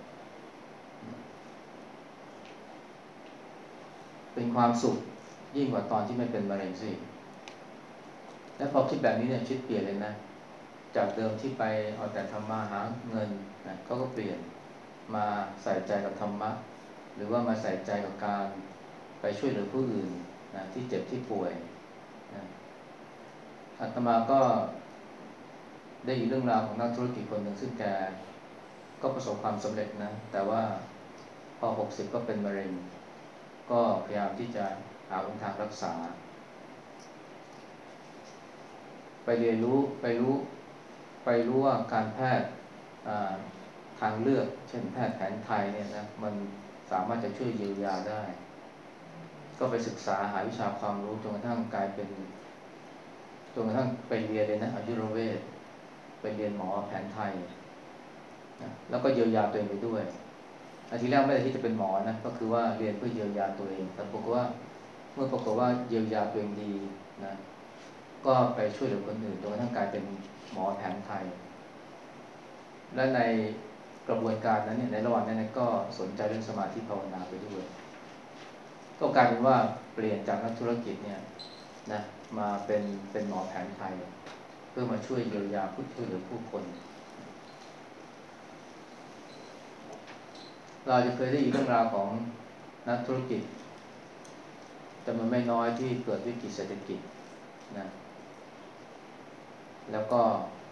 เป็นความสุขยิ่งกว่าตอนที่ไม่เป็นมะเร็งสิและพอคิดแบบนี้เนี่ยชีวิตเปลี่ยนเลยนะจากเดิมที่ไปเอาแต่ทำมาหาเงินนะเขาก็เปลี่ยนมาใส่ใจกับธรรมะหรือว่ามาใส่ใจกับการไปช่วยเหลือผู้อื่นนะที่เจ็บที่ป่วยนะอาตมาก็ได้ยินเรื่องราวของนักธุรกิจคนหนึ่งซึ่งแกก็ประสบความสำเร็จนะแต่ว่าพอ60ก็เป็นมะเร็งก็พยายามที่จะหาทางรักษาไปเรียนรู้ไปรู้ว่าการแพทย์ทางเลือกเช่นแพทย์แผนไทยเนี่ยนะมันสามารถจะช่วยเยียวยาได้ก็ไปศึกษาหาวิชาความรู้จนกระทั่งไปเรียนเลยนะอายุรเวชไปเรียนหมอแผนไทยนะแล้วก็เยียวยาตัวเองไปด้วยทีแรกไม่ได้ที่จะเป็นหมอนะก็คือว่าเรียนเพื่อเยียวยาตัวเองแต่ปรากฏว่าเมื่อปรากฏว่าเยียวยาตัวเองดีนะก็ไปช่วยเหลือคนอื่นจนกระทั่งกลายเป็นหมอแผนไทยและในกระบวนการนั้นเนี่ยในระหว่างนั้นก็สนใจเรื่องสมาธิภาวนาไปด้วยก็กลายเป็นว่าเปลี่ยนจากนักธุรกิจเนี่ยนะมาเป็นหมอแผนไทยเพื่อมาช่วยเยียวยาช่วยเหลือผู้คนเราจะเคยได้ยินเรื่องราวของนักธุรกิจจำนวนไม่น้อยที่เกิดวิกฤตเศรษฐกิจนะแล้วก็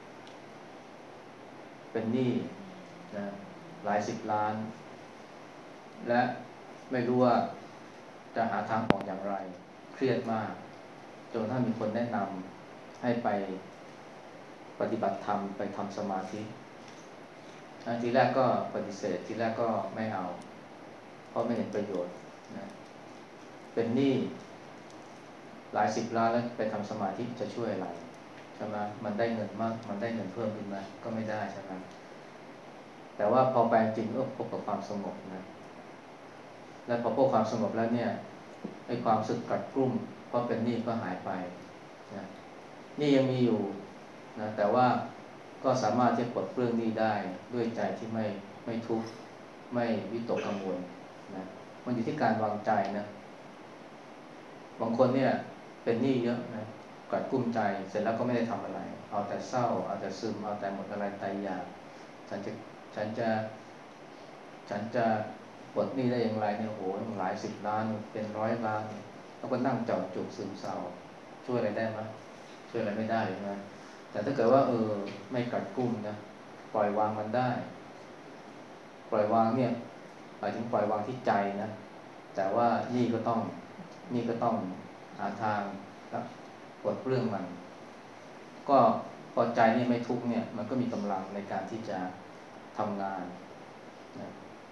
เป็นหนี้นะหลายสิบล้านและไม่รู้ว่าจะหาทางออกอย่างไรเครียดมากจนถ้ามีคนแนะนำให้ไปปฏิบัติธรรมไปทำสมาธิทีแรกก็ปฏิเสธทีแรกก็ไม่เอาเพราะไม่เห็นประโยชน์นะเป็นหนี้หลายสิบล้านแล้วไปทำสมาธิจะช่วยอะไรใช่ไหมมันได้เงินมากมันได้เงินเพิ่มขึ้นไหมก็ไม่ได้ใช่ไหมแต่ว่าพอไปจริงก็พบกับความสงบนะและพอพบความสงบแล้วเนี่ยไอ้ความสึกกัดกลุ้มเพราะเป็นหนี้ก็หายไปนะหนี้ยังมีอยู่นะแต่ว่าก็สามารถที่จะปลดเปลื้องหนี้ได้ด้วยใจที่ไม่ทุกข์ไม่วิตกกังวลนะมันอยู่ที่การวางใจนะบางคนเนี่ยเป็นหนี้เยอะนะกัดกุ้มใจเสร็จแล้วก็ไม่ได้ทำอะไรเอาแต่เศร้าเอาแต่ซึมเอาแต่หมดอะไรตายอยากฉันจะฉันจะฉันจะปลดหนี้ได้อย่างไรเนี่ยโอ้โหหลายสิบล้านเป็น100 ล้านแล้วก็นั่งเจ่อจุกซึมเศร้าช่วยอะไรได้ไหมช่วยอะไรไม่ได้เลยนะแต่ถ้าเกิดว่าไม่กัดกุ้มนะปล่อยวางมันได้ปล่อยวางเนี่ยหมายถึงปล่อยวางที่ใจนะแต่ว่านี่ก็ต้องหาทางปลดเปลื้องมันก็พอใจนี่ไม่ทุกข์เนี่ยมันก็มีกำลังในการที่จะทำงานนะ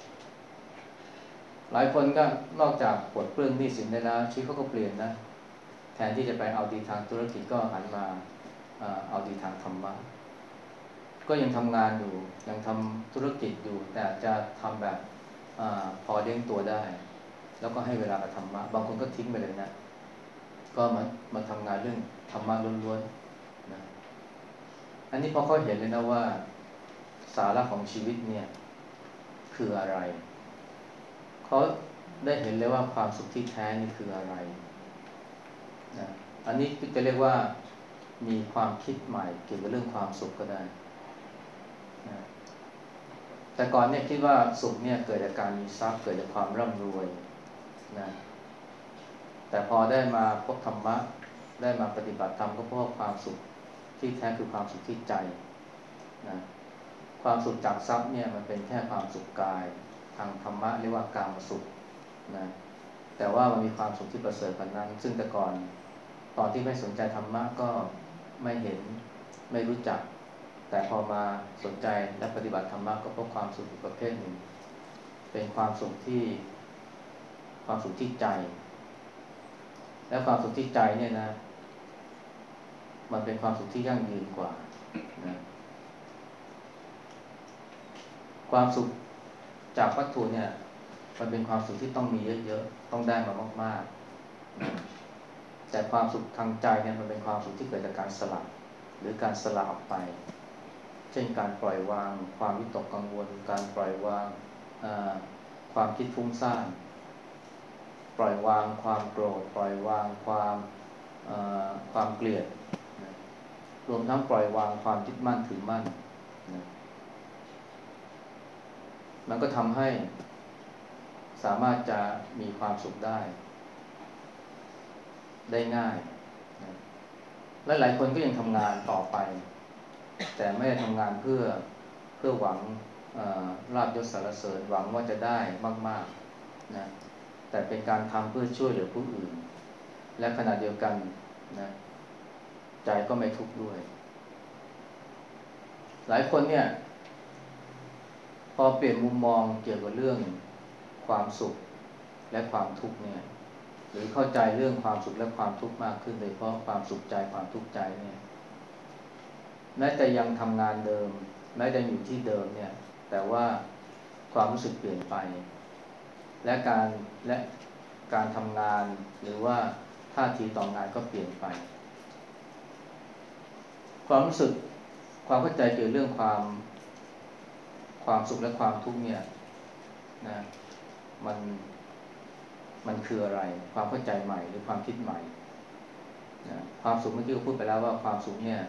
หลายคนก็นอกจากปลดเปลื้องหนี้สินได้แล้วชีวิตเขาก็เปลี่ยนนะแทนที่จะไปเอาดีทางธุรกิจก็หันมาเอาดีทางธรรมะก็ยังทำงานอยู่ยังทำธุรกิจอยู่แต่จะทำแบบพอเลี้ยงตัวได้แล้วก็ให้เวลากับธรรมะบางคนก็ทิ้งไปเลยนะก็มาทำงานเรื่องธรรมะล้วนๆนะอันนี้พอเขาเห็นเลยนะว่าสาระของชีวิตเนี่ยคืออะไรเขาได้เห็นเลยว่าความสุขที่แท้นี่คืออะไรนะอันนี้จะเรียกว่ามีความคิดใหม่เกี่ยวกับเรื่องความสุขก็ได้นะแต่ก่อนเนี่ยคิดว่าสุขเนี่ยเกิดจากการมีทรัพย์เกิดจากความร่ำรวยนะแต่พอได้มาพบธรรมะได้มาปฏิบัติธรรมก็พบความสุขที่แท้คือความสุขที่ใจนะความสุขจากทรัพย์เนี่ยมันเป็นแค่ความสุขกายทางธรรมะเรียกว่ากามสุขนะแต่ว่ามันมีความสุขที่ประเสริฐกว่านั้นซึ่งแต่ก่อนตอนที่ไม่สนใจธรรมะก็ไม่เห็นไม่รู้จักแต่พอมาสนใจและปฏิบัติธรรมะก็พบความสุขอีกประเภทหนึ่งเป็นความสุขที่ใจและความสุขที่ใจเนี่ยนะมันเป็นความสุขที่ยั่งยืนกว่านะความสุขจากวัตถุเนี่ยมันเป็นความสุขที่ต้องมีเยอะๆต้องได้มามากๆนะแต่ความสุขทางใจเนี่ยมันเป็นความสุขที่เกิดจากการสละหรือการสละออกไปเช่นการปล่อยวางความวิตกกังวลการปล่อยวางความคิดฟุ้งซ่านปล่อยวางความโกรธปล่อยวางความเกลียดนะรวมทั้งปล่อยวางความยึดมั่นถือมั่นนะมันก็ทำให้สามารถจะมีความสุขได้ง่ายนะและหลายคนก็ยังทำงานต่อไปแต่ไม่ได้ทำงานเพื่อหวังลาภยศสรรเสริญหวังว่าจะได้มากๆนะแต่เป็นการทำเพื่อช่วยเหลือผู้อื่นและขณะเดียวกันนะใจก็ไม่ทุกข์ด้วยหลายคนเนี่ยพอเปลี่ยนมุมมองเกี่ยวกับเรื่องความสุขและความทุกข์เนี่ยหรือเข้าใจเรื่องความสุขและความทุกข์มากขึ้นโดยเฉพาะความสุขใจความทุกข์ใจเนี่ยแม้แต่ยังทำงานเดิมแม้จะอยู่ที่เดิมเนี่ยแต่ว่าความรู้สึกเปลี่ยนไปและการทำงานหรือว่าท่าทีต่องานก็เปลี่ยนไปความรู้สึกความเข้าใจเกี่ยวกับเรื่องความสุขและความทุกข์เนี่ยนะมันคืออะไรความเข้าใจใหม่หรือความคิดใหม่นะความสุขเมื่อกี้ก็พูดไปแล้วว่าความสุขเนี่ย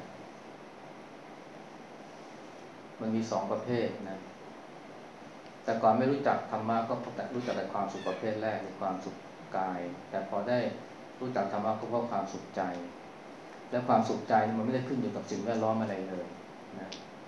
มันมี2 ประเภทนะแต่ก่อนไม่รู้จักธรรมะก็รู้จักแต่ความสุขประเภทแรกคือความสุขกายแต่พอได้รู้จักธรรมะก็เพราะความสุขใจและความสุขใจมันไม่ได้ขึ้นอยู่กับสิ่งแวดล้อมอะไรเลยนะ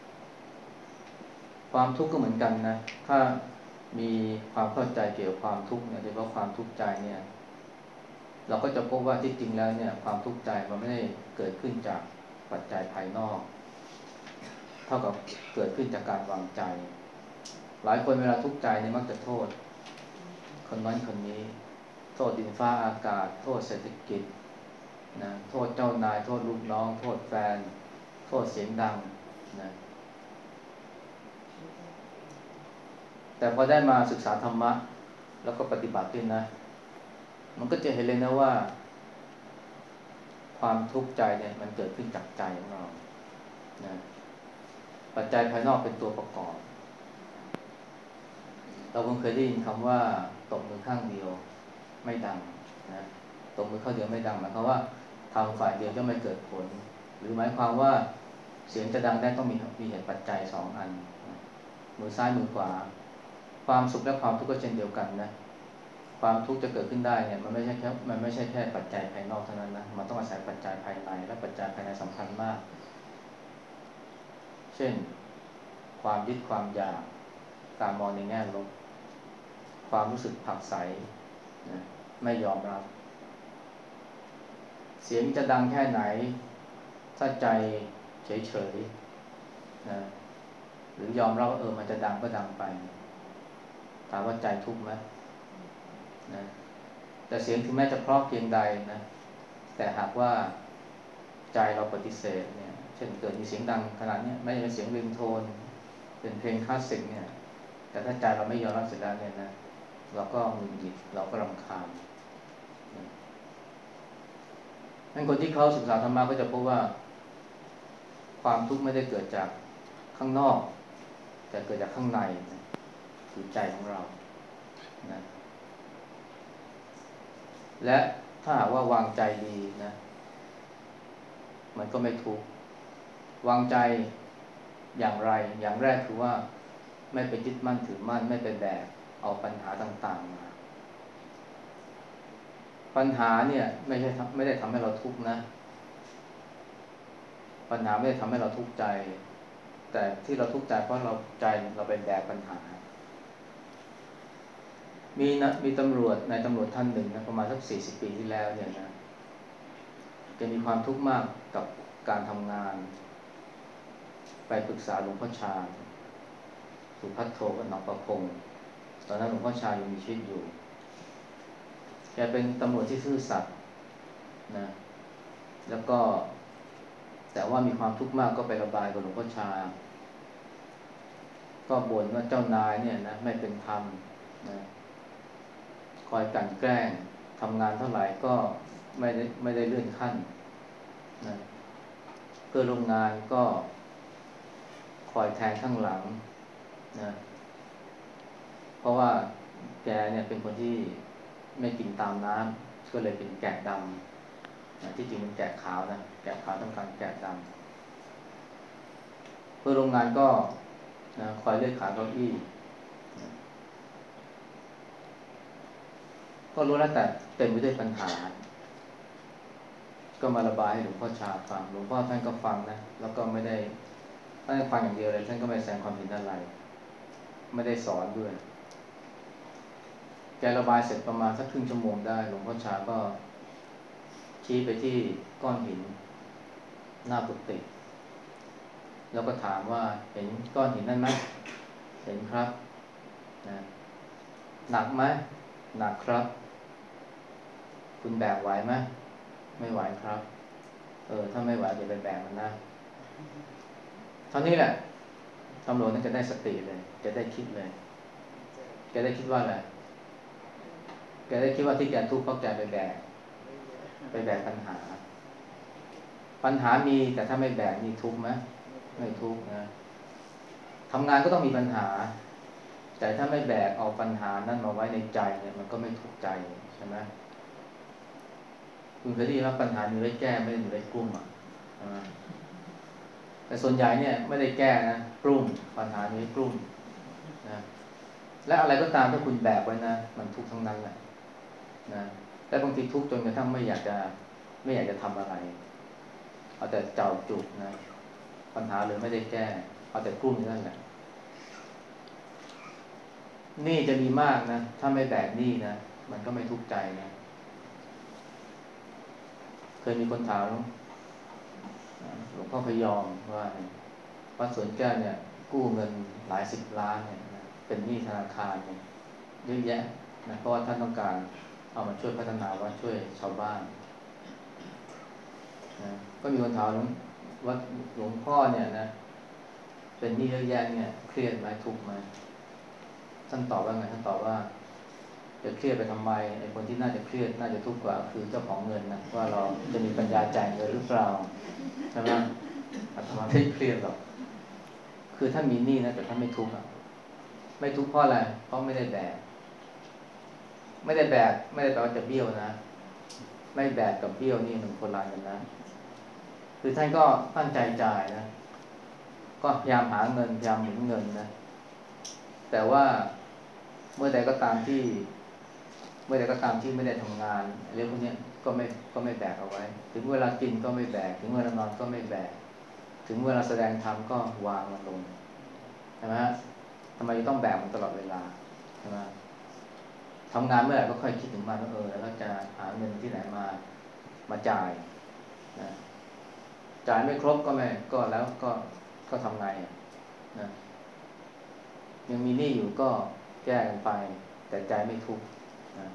ความทุกข์ก็เหมือนกันนะถ้ามีความเข้าใจเกี่ยวกับความทุกข์เนี่ยโดยเฉพาะความทุกข์ใจเนี่ยเราก็จะพบว่าที่จริงแล้วเนี่ยความทุกข์ใจมันไม่ได้เกิดขึ้นจากปัจจัยภายนอกเท่ากับเกิดขึ้นจากการวางใจหลายคนเวลาทุกข์ใจเนี่ยมักจะโทษคนนั้นคนนี้โทษดินฟ้าอากาศโทษเศรษฐกิจนะโทษเจ้านายโทษลูกน้องโทษแฟนโทษเสียงดังนะแต่พอได้มาศึกษาธรรมะแล้วก็ปฏิบัติด้วยนะมันก็จะเห็นเลยนะว่าความทุกข์ใจเนี่ยมันเกิดขึ้นจากใจของเรานะปัจจัยภายนอกเป็นตัวประกอบเราคงเคยได้ยินคำว่าตบมือข้างเดียวไม่ดังนะตบมือข้างเดียวไม่ดังหมายความว่าทำฝ่ายเดียวจะไม่เกิดผลหรือหมายความว่าเสียงจะดังได้ต้องมีเหตุปัจจัยสองอันมือซ้ายมือขวาความสุขและความทุกข์ก็เช่นเดียวกันนะความทุกข์จะเกิดขึ้นได้เนี่ยมันไม่ใช่แค่ปัจจัยภายนอกเท่านั้นนะมันต้องอาศัยปัจจัยภายในและปัจจัยภายในสำคัญมากเช่นความยึดความอยากการมองในแง่ลบความรู้สึกผักใสนะไม่ยอมรับเสียงจะดังแค่ไหนถ้าใจเฉยๆนะหรือยอมรับว่ามันจะดังก็ดังไปถามว่าใจทุกข์ไหมนะแต่เสียงถึงแม้จะเพราะเพียงใดนะแต่หากว่าใจเราปฏิเสธเนี่ยเช่นเกิดมีเสียงดังขนาดนี้ไม่ใช่เสียงริงโทนเป็นเพลงคลาสสิกเนี่ยแต่ถ้าใจเราไม่ยอมรับเสร็จแล้วเนี่ยนะเราก็หงุดหงิดเราก็รำคาญนั่นคนที่เขาศึกษาธรรมะก็จะพบว่าความทุกข์ไม่ได้เกิดจากข้างนอกแต่เกิดจากข้างในนะคือใจของเรานะและถ้าหากว่าวางใจดีนะมันก็ไม่ทุกข์วางใจอย่างไรอย่างแรกคือว่าไม่ไปยึดมั่นถือมั่นไม่ไปแบกเอาปัญหาต่างๆมาปัญหาเนี่ยไม่ได้ทำให้เราทุกข์นะปัญหาไม่ได้ทำให้เราทุกข์ใจแต่ที่เราทุกข์ใจเพราะเราไปแบกปัญหามีตำรวจท่านหนึ่งนะประมาณสัก40 ปีที่แล้วเนี่ยนะแกมีความทุกข์มากกับการทำงานไปปรึกษาหลวงพ่อชาสุภัทโทกับหนองประพงตอนนั้นหลวงพ่อชายังมีชีวิตอยู่แกเป็นตำรวจที่ซื่อสัตย์นะแล้วก็แต่ว่ามีความทุกข์มากก็ไประบายกับหลวงพ่อชาก็บ่นว่าเจ้านายเนี่ยนะไม่เป็นธรรมนะคอยกลั่นแกล้งทำงานเท่าไหร่ก็ไม่ได้เลื่อนขั้นนะเพื่อนร่วมงานก็คอยแทงข้างหลังนะเพราะว่าแกเนี่ยเป็นคนที่ไม่กินตามน้ำก็เลยเป็นแกะดำนะที่จริงเป็นแกะขาวนะแกะขาวต้องการแกะดำเพื่อนร่วมงานก็นะคอยเลื่อนขาเก้าอี้นะก็รู้แล้วแต่เต็มไปด้วยปัญหาก็มาระบายให้หลวงพ่อชาฟังหลวงพ่อท่านก็ฟังนะแล้วก็ไม่ได้ท่านฟังอย่างเดียวเลยท่านก็ไม่แสดงความเห็นอะไรไม่ได้สอนด้วยแกระบายเสร็จประมาณสักครึ่งชั่วโมงได้หลวงพ่อชาก็ชี้ไปที่ก้อนหินหน้ากุฏิแล้วก็ถามว่าเห็นก้อนหินนั่นไหมเห็นครับนะหนักไหมหนักครับคุณแบกไหวไหมไม่ไหวครับถ้าไม่ไหวอย่าไปแบกมันนะเท่านี้แหละตำรวจนั่นจะได้สติเลยจะได้คิดเลยแกได้คิดว่าอะไรแกได้คิดว่าที่แกทุกข์เพราะแกไปแบกปัญหามีแต่ถ้าไม่แบกนี่ทุกข์ไหมไม่ทุกข์นะทำงานก็ต้องมีปัญหาแต่ถ้าไม่แบกเอาปัญหานั้นมาไว้ในใจเนี่ยมันก็ไม่ทุกข์ใจใช่ไหมคุณเคยได้ยินว่าปัญหามีไว้แก้ไม่ได้มีไว้กลุ้มแต่ส่วนใหญ่เนี่ยไม่ได้แก้นะกลุ้มปัญหามีไว้กลุ้มนะและอะไรก็ตามถ้าคุณแบกไว้นะมันทุกข์ทั้งนั้นแหละนะและบางทีทุกข์จนกระทั่งไม่อยากจะทำอะไรเอาแต่เจ้าจุกนะปัญหาเลยไม่ได้แก้เอาแต่กลุ้มนั่นแหละนี่จะมีมากนะถ้าไม่แบกนี่นะมันก็ไม่ทุกข์ใจนะเคยมีคนถามหลวงพ่อพยอมว่าวัดสวนแก้วเนี่ยกู้เงินหลาย10 ล้านเนี่ยเป็นหนี้ธนาคารเนี่ยเยอะแยะนะเพราะว่าท่านต้องการเอามาช่วยพัฒนาวัดช่วยชาวบ้านนะก็มีคนถามว่าหลวงพ่อเนี่ยนะเป็นหนี้เยอะแยะเนี่ยเครียดไหมทุกข์ไหมท่านตอบว่าไงท่านตอบว่าจะเครียดไปทำไมไอ้คนที่น่าจะเครียดน่าจะทุกข์กว่าคือเจ้าของเงินนะว่าเราจะมีปัญญาจ่ายเงินหรือเปล่าใช่ไหมอาตมาไม่เครียดหรอกคือถ้ามีหนี้นะแต่ถ้าไม่ทุกข์อะไม่ทุกข์เพราะอะไรเพราะไม่ได้แบกไม่ได้แบกไม่ได้แปลว่าจะเบี้ยวนะไม่แบกกับเบี้ยวนี่มันคนละกันนะคือท่านก็ตั้งใจจ่ายนะก็พยายามหาเงินพยายามหมุนเงินนะแต่ว่าเมื่อใดก็ตามที่ไม่ได้ทำงานเรื่องพวกนี้ก็ไม่แบกเอาไว้ถึงเวลากินก็ไม่แบกถึงเวลานอนก็ไม่แบกถึงเวลาแสดงธรรมก็วางมันลงใช่ไหมทำไมต้องแบกมันตลอดเวลาใช่ไหมทำงานเมื่อไหร่ก็ค่อยคิดถึงมันว่าแล้วจะหาเงินที่ไหนมาจ่ายนะจ่ายไม่ครบก็ไม่ก็แล้วก็ทำไงนะยังมีหนี้อยู่ก็แก้กันไปแต่ใจไม่ทุกข์นะ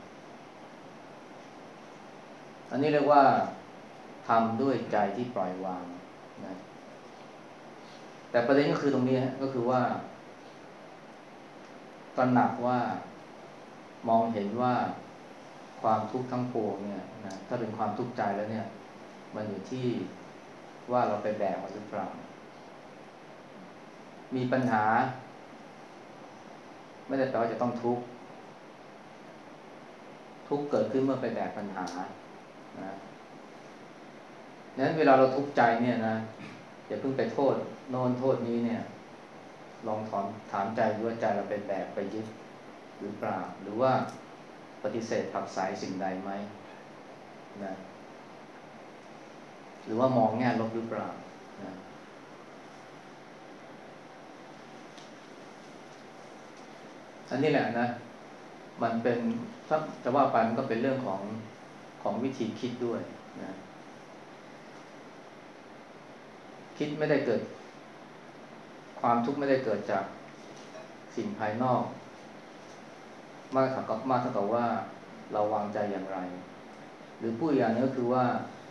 อันนี้เรียกว่าทำด้วยใจที่ปล่อยวางนะแต่ประเด็นก็คือตรงนี้ก็คือว่าตระหนักว่ามองเห็นว่าความทุกข์ทั้งปวงเนี่ยนะถ้าเป็นความทุกข์ใจแล้วเนี่ยมันอยู่ที่ว่าเราไปแบกมันหรือเปล่ามีปัญหาไม่ได้แปลว่าจะต้องทุกข์เกิดขึ้นเมื่อไปแบกปัญหานะนั้นเวลาเราทุกข์ใจเนี่ยนะอย่าเพิ่งไปโทษโน่นโทษนี้เนี่ยลองถามใจดูว่าใจเราไปแบกไปยึดหรือเปล่าหรือว่าปฏิเสธผักใสสิ่งใดไหมนะหรือว่ามองแง่ลบหรือเปล่านะอันนี้แหละนะมันเป็นถ้าจะว่าไปมันก็เป็นเรื่องของวิธีคิดด้วยนะคิดไม่ได้เกิดความทุกข์ไม่ได้เกิดจากสิ่งภายนอกมากเท่ากับว่าเราวางใจอย่างไรหรือพูดอย่างนี้ก็คือว่า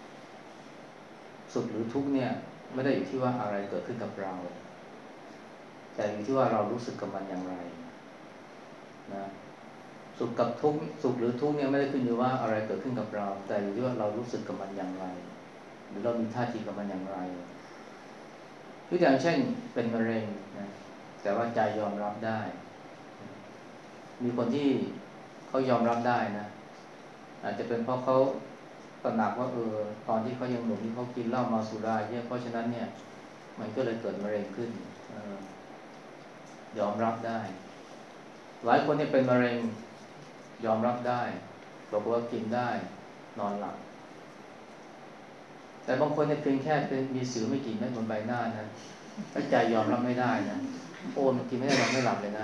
สุขหรือทุกข์เนี่ยไม่ได้อยู่ที่ว่าอะไรเกิดขึ้นกับเราแต่อยู่ที่ว่าเรารู้สึกกับมันอย่างไรนะสุขกับทุกข์สุขหรือทุกข์เนี่ยไม่ได้ขึ้นอยู่ว่าอะไรเกิดขึ้นกับเราแต่อยู่ที่ว่าเรารู้สึกกับมันอย่างไรหรือเรามีท่าทีกับมันอย่างไรตัวอย่างเช่นเป็นมะเร็งนะแต่ว่าใจยอมรับได้มีคนที่เขายอมรับได้นะอาจจะเป็นเพราะเขาตระหนักว่าตอนที่เขายังหนุ่มที่เขากินเหล้าเมาสุราเยอะเพราะฉะนั้นเนี่ยมันก็เลยเกิดมะเร็งขึ้นยอมรับได้หลายคนเนี่ยเป็นมะเร็งยอมรับได้บอกว่ากินได้นอนหลับแต่บางคนเนี่ยเพียงแค่เป็นมีสิวไม่กี่เม็ดบนใบหน้านะถ้าใจยอมรับไม่ได้นะมันกินไม่ได้นอนไม่หลับเลยนะ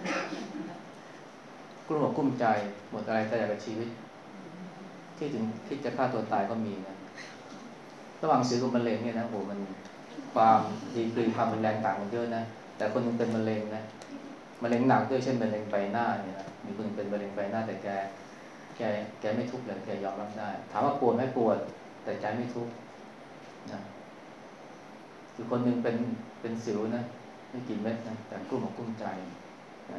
กลุ้มอกกลุ้มใจหมดอะไรแต่อยากกับชีวิตที่ถึงคิดจะฆ่าตัวตายก็มีนะระหว่างสิวกับมะเร็งเนี่ยนะมันความดีกรีความรุนแรงต่างกันเยอะนะแต่คนนึงเป็นมะเร็งนะมะเร็งหนักด้วยเช่นมะเร็งใบหน้าเนี่ยนะมีคนเป็นมะเร็งใบหน้าแต่แกไม่ทุกข์เลยแกยอมรับได้ถามว่าปวดไหมปวดแต่ใจไม่ทุกข์นะคือคนหนึ่งเป็นสิวนะไม่กี่เม็ดนะแต่กลุ้มอกกลุ้มใจนะ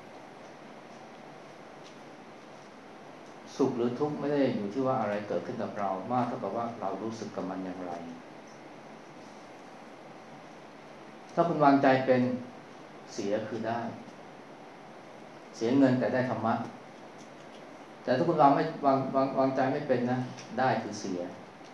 สุขหรือทุกข์ไม่ได้อยู่ที่ว่าอะไรเกิดขึ้นกับเรามากเท่ากับว่าเรารู้สึกกับมันอย่างไรถ้าคุณวางใจเป็นเสียคือได้เสียเงินแต่ได้ธรรมะแต่ถ้าคุณวางใจไม่เป็นนะได้คือเสีย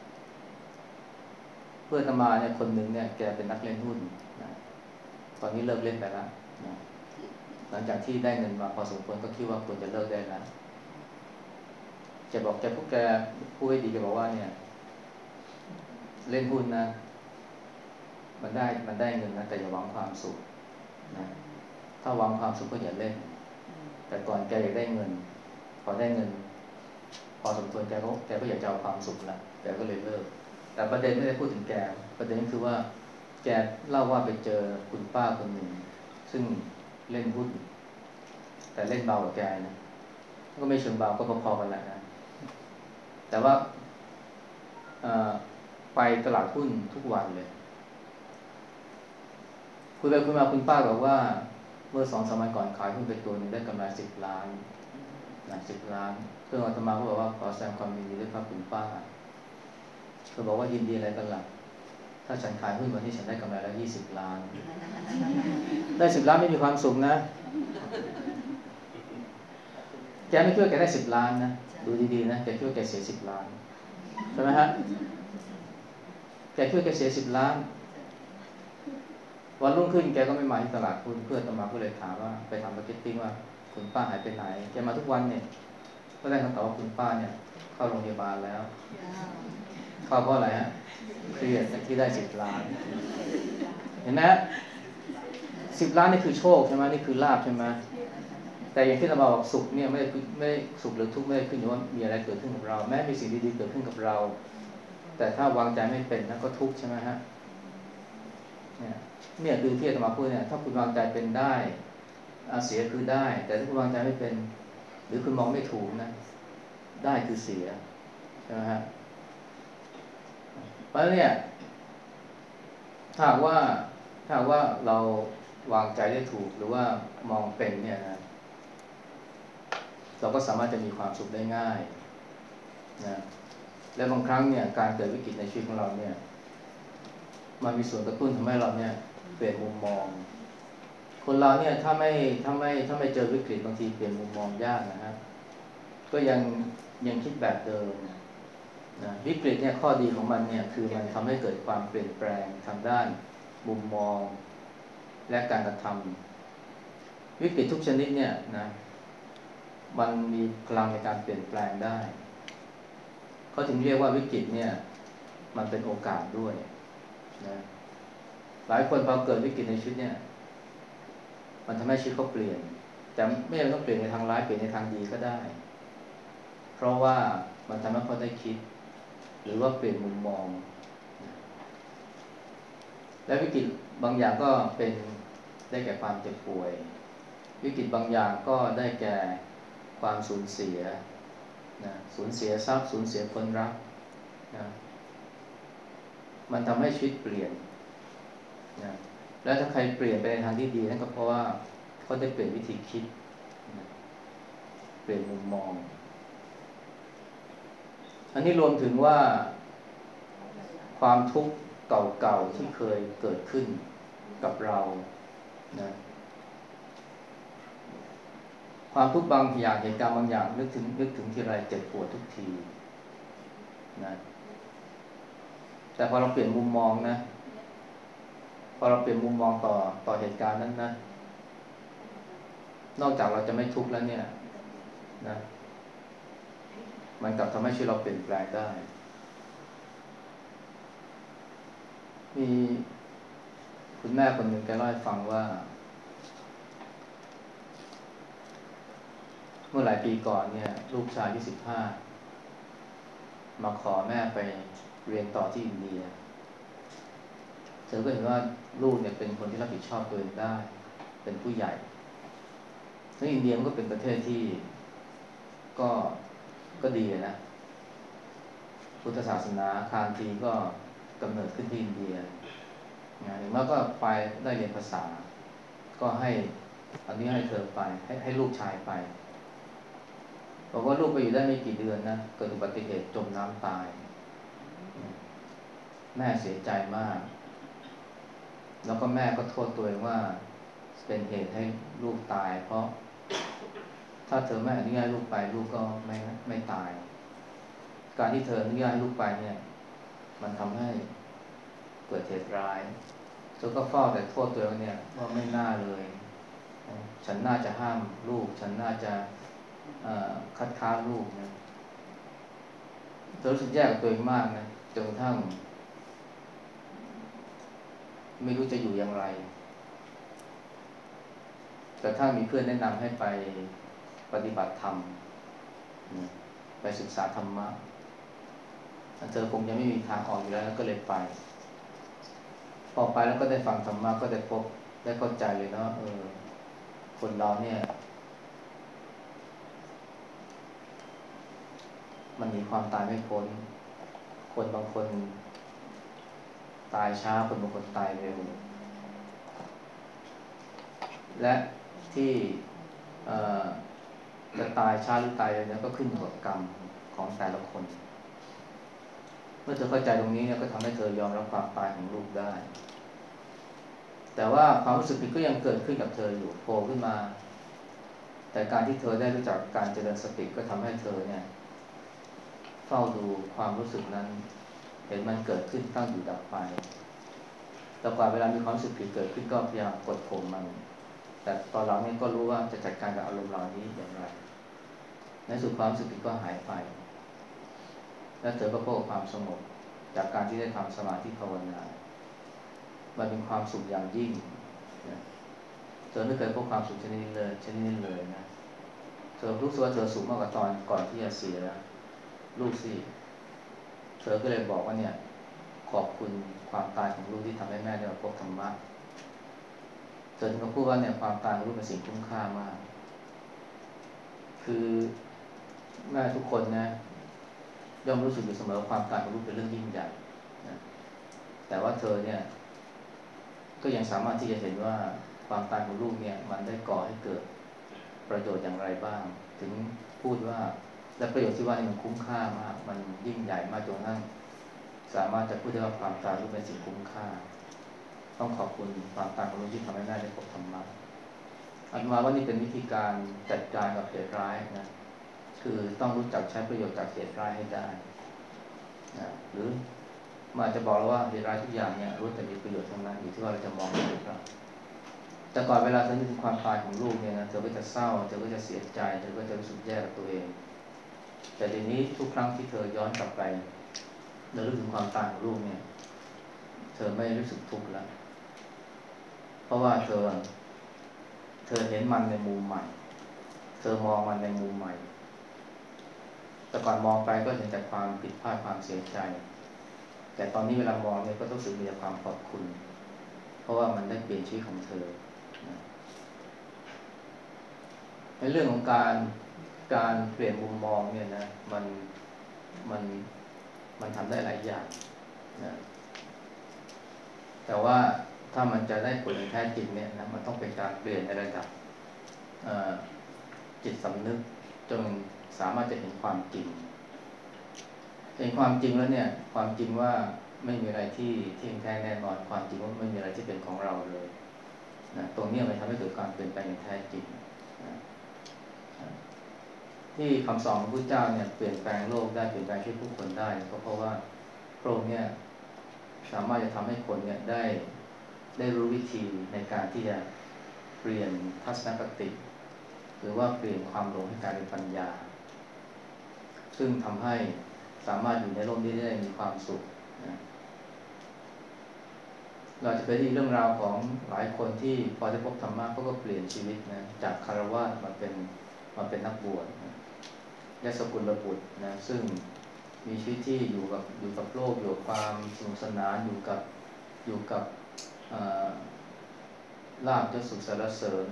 เพื่อนมาเนี่ยคนหนึ่งเนี่ยแกเป็นนักเล่นหุ้นนะตอนนี้เลิกเล่นไปแล้วนะหลังจากที่ได้เงินมาพอสมควรก็คิดว่าควรจะเลิกได้แล้วแกบอกพวกแกพูดให้ดีแกบอกว่าเนี่ยเล่นหุ้นนะมันได้เงินนะแต่อย่าหวังความสุขนะถ้าหวังความสุขก็อย่าเล่นแต่ก่อนแกอยากได้เงินพอได้เงินพอสมควรแกก็อยากจะเอาความสุขละแกก็เลยเลิกแต่ประเด็นไม่ได้พูดถึงแกประเด็นคือว่าแกเล่าว่าไปเจอคุณป้าคนหนึ่งซึ่งเล่นหุ้นแต่เล่นเบากว่าแกนะก็ไม่เชิงเบาก็พอๆกันแหละนะแต่ว่าไปตลาดหุ้นทุกวันเลยคุยไปคุยมาคุณป้าบอกว่าเมื่อ 2-3 วันก่อนขายหุ้นไปตัวนึงได้กำไร10 ล้านนะ10 ล้านเพื่อนอาตมาก็บอกว่าขอแสดงความยินดีด้วยครับคุณป้าเธอบอกว่ายินดีอะไรกันล่ะถ้าฉันขายหุ้นวันนี้ฉันได้กำไรแล้ว20 ล้านได้10 ล้านไม่มีความสุขนะแกไม่คิดว่าแกได้10 ล้านนะดูดีๆนะแกคิดว่าแกเสีย10 ล้านใช่ไหมฮะแกคิดว่าแกเสีย10 ล้านวันรุ่งขึ้นแกก็ไม่มาที่ตลาดหุ้นเพื่อนตมาก็เลยถามว่าไปทำมาร์เก็ตติ้งว่าคุณป้าหายไปไหนแกมาทุกวันเนี่ยก็ได้คำตอบว่าคุณป้าเนี่ยเข้าโรงพยาบาลแล้วเข้าเพราะอะไรฮะเครียดที่ได้10 ล้านเห็นไหม10 ล้านนี่คือโชคใช่ไหมนี่คือลาภใช่ไหมแต่อย่างที่เราบอกสุขเนี่ยไม่สุขหรือทุกข์ไม่ได้ขึ้นอยู่ว่ามีอะไรเกิดขึ้นกับเราแม้มีสิ่งดีๆเกิดขึ้นกับเราแต่ถ้าวางใจไม่เป็นนั่นก็ทุกข์ใช่ไหมฮะเนี่ยคือที่อาตมาพูดเนี่ยถ้าคุณวางใจเป็นได้เสียคือได้แต่ถ้าคุณวางใจไม่เป็นหรือคุณมองไม่ถูกนะได้คือเสียใช่ไหมฮะเพราะฉะนั้นเนี่ยถ้าว่าเราวางใจได้ถูกหรือว่ามองเป็นเนี่ยนะเราก็สามารถจะมีความสุขได้ง่ายนะและบางครั้งเนี่ยการเกิดวิกฤตในชีวิตของเราเนี่ยมันมีส่วนกระตุ้นทำให้เราเนี่ยเปลี่ยนมุมมองคนเราเนี่ยถ้าไม่เจอวิกฤตบางทีเปลี่ยนมุมมองยากนะฮะก็ยังคิดแบบเดิมนะวิกฤตเนี่ยข้อดีของมันเนี่ยคือมันทำให้เกิดความเปลี่ยนแปลงทางด้านมุมมองและการกระทำวิกฤตทุกชนิดเนี่ยนะมันมีพลังในการเปลี่ยนแปลงได้เขาถึงเรียกว่าวิกฤตเนี่ยมันเป็นโอกาสด้วยนะหลายคนพอเกิดวิกฤตในชีวิตเนี่ยมันทำให้ชีวิตเขาเปลี่ยนแต่ไม่จำเป็นต้องเปลี่ยนในทางร้ายเปลี่ยนในทางดีก็ได้เพราะว่ามันทำให้เขาได้คิดหรือว่าเปลี่ยนมุมมองและวิกฤตบางอย่างก็เป็นได้แก่ความเจ็บป่วยวิกฤตบางอย่างก็ได้แก่ความสูญเสียนะสูญเสียทรัพย์สูญเสียคนรักนะมันทำให้ชีวิตเปลี่ยนนะแล้วถ้าใครเปลี่ยนไปในทางที่ดีนั่นก็เพราะว่าเขาได้เปลี่ยนวิธีคิดนะเปลี่ยนมุมมองอันนี้รวมถึงว่าความทุกข์เก่าๆที่เคยเกิดขึ้นกับเรานะความทุกข์บางอย่างเหตุการณ์บางอย่างนึกถึงทีไรเจ็บปวดทุกทีนะแต่พอเราเปลี่ยนมุมมองนะพอเราเปลี่ยนมุมมองต่อเหตุการณ์นั้นนะนอกจากเราจะไม่ทุกข์แล้วเนี่ยนะมันกลับทำให้ชีวิตเราเปลี่ยนแปลงได้มีคุณแม่คนหนึ่งแกเล่าให้ฟังว่าเมื่อหลายปีก่อนเนี่ยลูกชายอายุ15มาขอแม่ไปเรียนต่อที่อินเดียเธอก็เห็นว่าลูกเนี่ยเป็นคนที่รับผิดชอบตัวเองได้เป็นผู้ใหญ่ซึ่งอินเดียมันก็เป็นประเทศที่ก็ดีนะพุทธศาสนาคานธีก็กำเนิดขึ้นที่อินเดียอย่างมากก็ไปได้เรียนภาษาก็ให้อันนี้ให้เธอไปให้ลูกชายไปบอกว่าลูกไปอยู่ได้ไม่กี่เดือนนะเกิดอุบัติเหตุจมน้ำตายแม่เสียใจมากแล้วก็แม่ก็โทษตัวเองว่าเป็นเหตุให้ลูกตายเพราะถ้าเธอไม่อนุญาตลูกไปลูกก็ไม่ตายการที่เธออนุญาตให้ลูกไปเนี่ยมันทำให้เกิดเหตุร้ายเธอก็เฝ้าแต่โทษตัวเองเนี่ยว่าไม่น่าเลยฉันน่าจะห้ามลูกฉันน่าจะคัดค้านลูกนะเธอรู้สึกแย่กับตัวเองมากนะจนกระทั่งไม่รู้จะอยู่อย่างไรแต่ถ้ามีเพื่อนแนะนำให้ไปปฏิบัติธรรมไปศึกษาธรรมะเธอคงจะไม่มีทางออกอยู่แล้วก็เลยไปพอไปแล้วก็ได้ฟังธรรมะก็ได้พบได้เข้าใจเลยเนาะคนเราเนี่ยมันหนีความตายไม่พ้นคนบางคนตายช้าคนบางคนตายเร็วและที่จะตายช้าหรือตายเร็วนั้นก็ขึ้นอยู่กับกรรมของแต่ละคนเมื่อเธอเข้าใจตรงนี้เนี่ยก็ทำให้เธอยอมรับความตายของลูกได้แต่ว่าความรู้สึกผิดก็ยังเกิดขึ้นกับเธออยู่โผล่ขึ้นมาแต่การที่เธอได้รู้จักการเจริญสติก็ทำให้เธอเนี่ยเฝ้าดูความรู้สึกนั้นเห็นมันเกิดขึ้นตั้งอยู่ดับไปแต่กว่าเวลามีความรู้สึกผิดเกิดขึ้นก็พยายามกดข่มมันแต่ตอนหลังเนี่ยก็รู้ว่าจะจัดการกับอารมณ์เหล่านี้อย่างไรในสุดความรู้สึกผิดก็หายไปและเธอก็พบความสงบจากการที่ได้ทำสมาธิภาวนามันเป็นความสุขอย่างยิ่งเธอไม่เคยพบความสุขชนิดนี้เลยนะเธอรู้สึกว่าเธอสุขมากกว่าตอนก่อนที่จะเสียลูกสิเธอก็เลยบอกว่าเนี่ยขอบคุณความตายของลูกที่ทำให้แม่ได้มาพบธรรมะเธอก็พูดว่าเนี่ยความตายของลูกเป็นสิ่งคุ้มค่ามากคือแม่ทุกคนนะย่อมรู้สึกอยู่เสมอว่าความตายของลูกเป็นเรื่องยิ่งใหญ่นะแต่ว่าเธอเนี่ยก็ยังสามารถที่จะเห็นว่าความตายของลูกเนี่ยมันได้ก่อให้เกิดประโยชน์อย่างไรบ้างถึงพูดว่าและประโยชน์ที่ว่านี่มันคุ้มค่ามากมันยิ่งใหญ่มากจนกระทั่งสามารถจะพูดได้ว่าความตายลูกเป็นสิ่งคุ้มค่าต้องขอบคุณความตายของลูกที่ทำให้แม่ได้พบธรรมะอันมาว่านี่เป็นวิธีการจัดการกับเหตุร้ายนะคือต้องรู้จักใช้ประโยชน์จากเหตุร้ายให้ได้นะหรือมันอาจจะบอกเราว่าเหตุร้ายทุกอย่างเนี่ยรู้แต่มีประโยชน์ทั้งนั้นอยู่ที่ว่าเราจะมองหรือเปล่าแต่ก่อนเวลาเธอนึกถึงความตายของลูกเนี่ยนะเธอก็จะเศร้าเธอก็จะเสียใจเธอก็จะรู้สึกแย่กับตัวเองแต่ทีนี้ทุกครั้งที่เธอย้อนกลับไปแล้วรู้ถึงความตายของลูกเนี่ยเธอไม่รู้สึกทุกข์แล้วเพราะว่าเธอเห็นมันในมุมใหม่เธอมองมันในมุมใหม่แต่ก่อนมองไปก็เห็นแต่ความผิดพลาดความเสียใจแต่ตอนนี้เวลามองเนี่ยก็ต้องรู้สึกมีแต่ความขอบคุณเพราะว่ามันได้เปลี่ยนชีวิตของเธอในเรื่องของการเปลี่ยนมุมมองเนี่ยนะมันทำได้หลายอย่างนะแต่ว่าถ้ามันจะได้ผลแท้จริงเนี่ยนะมันต้องเป็นการเปลี่ยนในระดับจิตสำนึกจนสามารถจะเห็นความจริงแล้วเนี่ยความจริงว่าไม่มีอะไรที่เที่ยงแท้แน่นอนความจริงว่าไม่มีอะไรที่เป็นของเราเลยนะตรงนี้มันทำให้เกิดการเปลี่ยนแปลงอย่างแท้จริงนะที่คำสอนของพระเจ้าเนี่ยเปลี่ยนแปลงโลกได้เปลี่ยนแปลงชีวิตผู้คนได้ก็เพราะว่าพระองค์เนี่ยสามารถจะทำให้คนเนี่ยได้รู้วิธีในการที่จะเปลี่ยนทัศนคติหรือว่าเปลี่ยนความหลงให้กลายเป็นปัญญาซึ่งทำให้สามารถอยู่ในโลกนี้ได้มีความสุขนะเราจะเคยได้ยินเรื่องราวของหลายคนที่พอได้พบธรรมะเขาก็เปลี่ยนชีวิตนะจากคฤหัสถ์มาเป็นนักบวชนะและสกุลบุตรนะซึ่งมีชีวิตที่อยู่กับโลกอยู่กับความสนุกสนานอยู่กับลาภยศสุขสรรเสริญ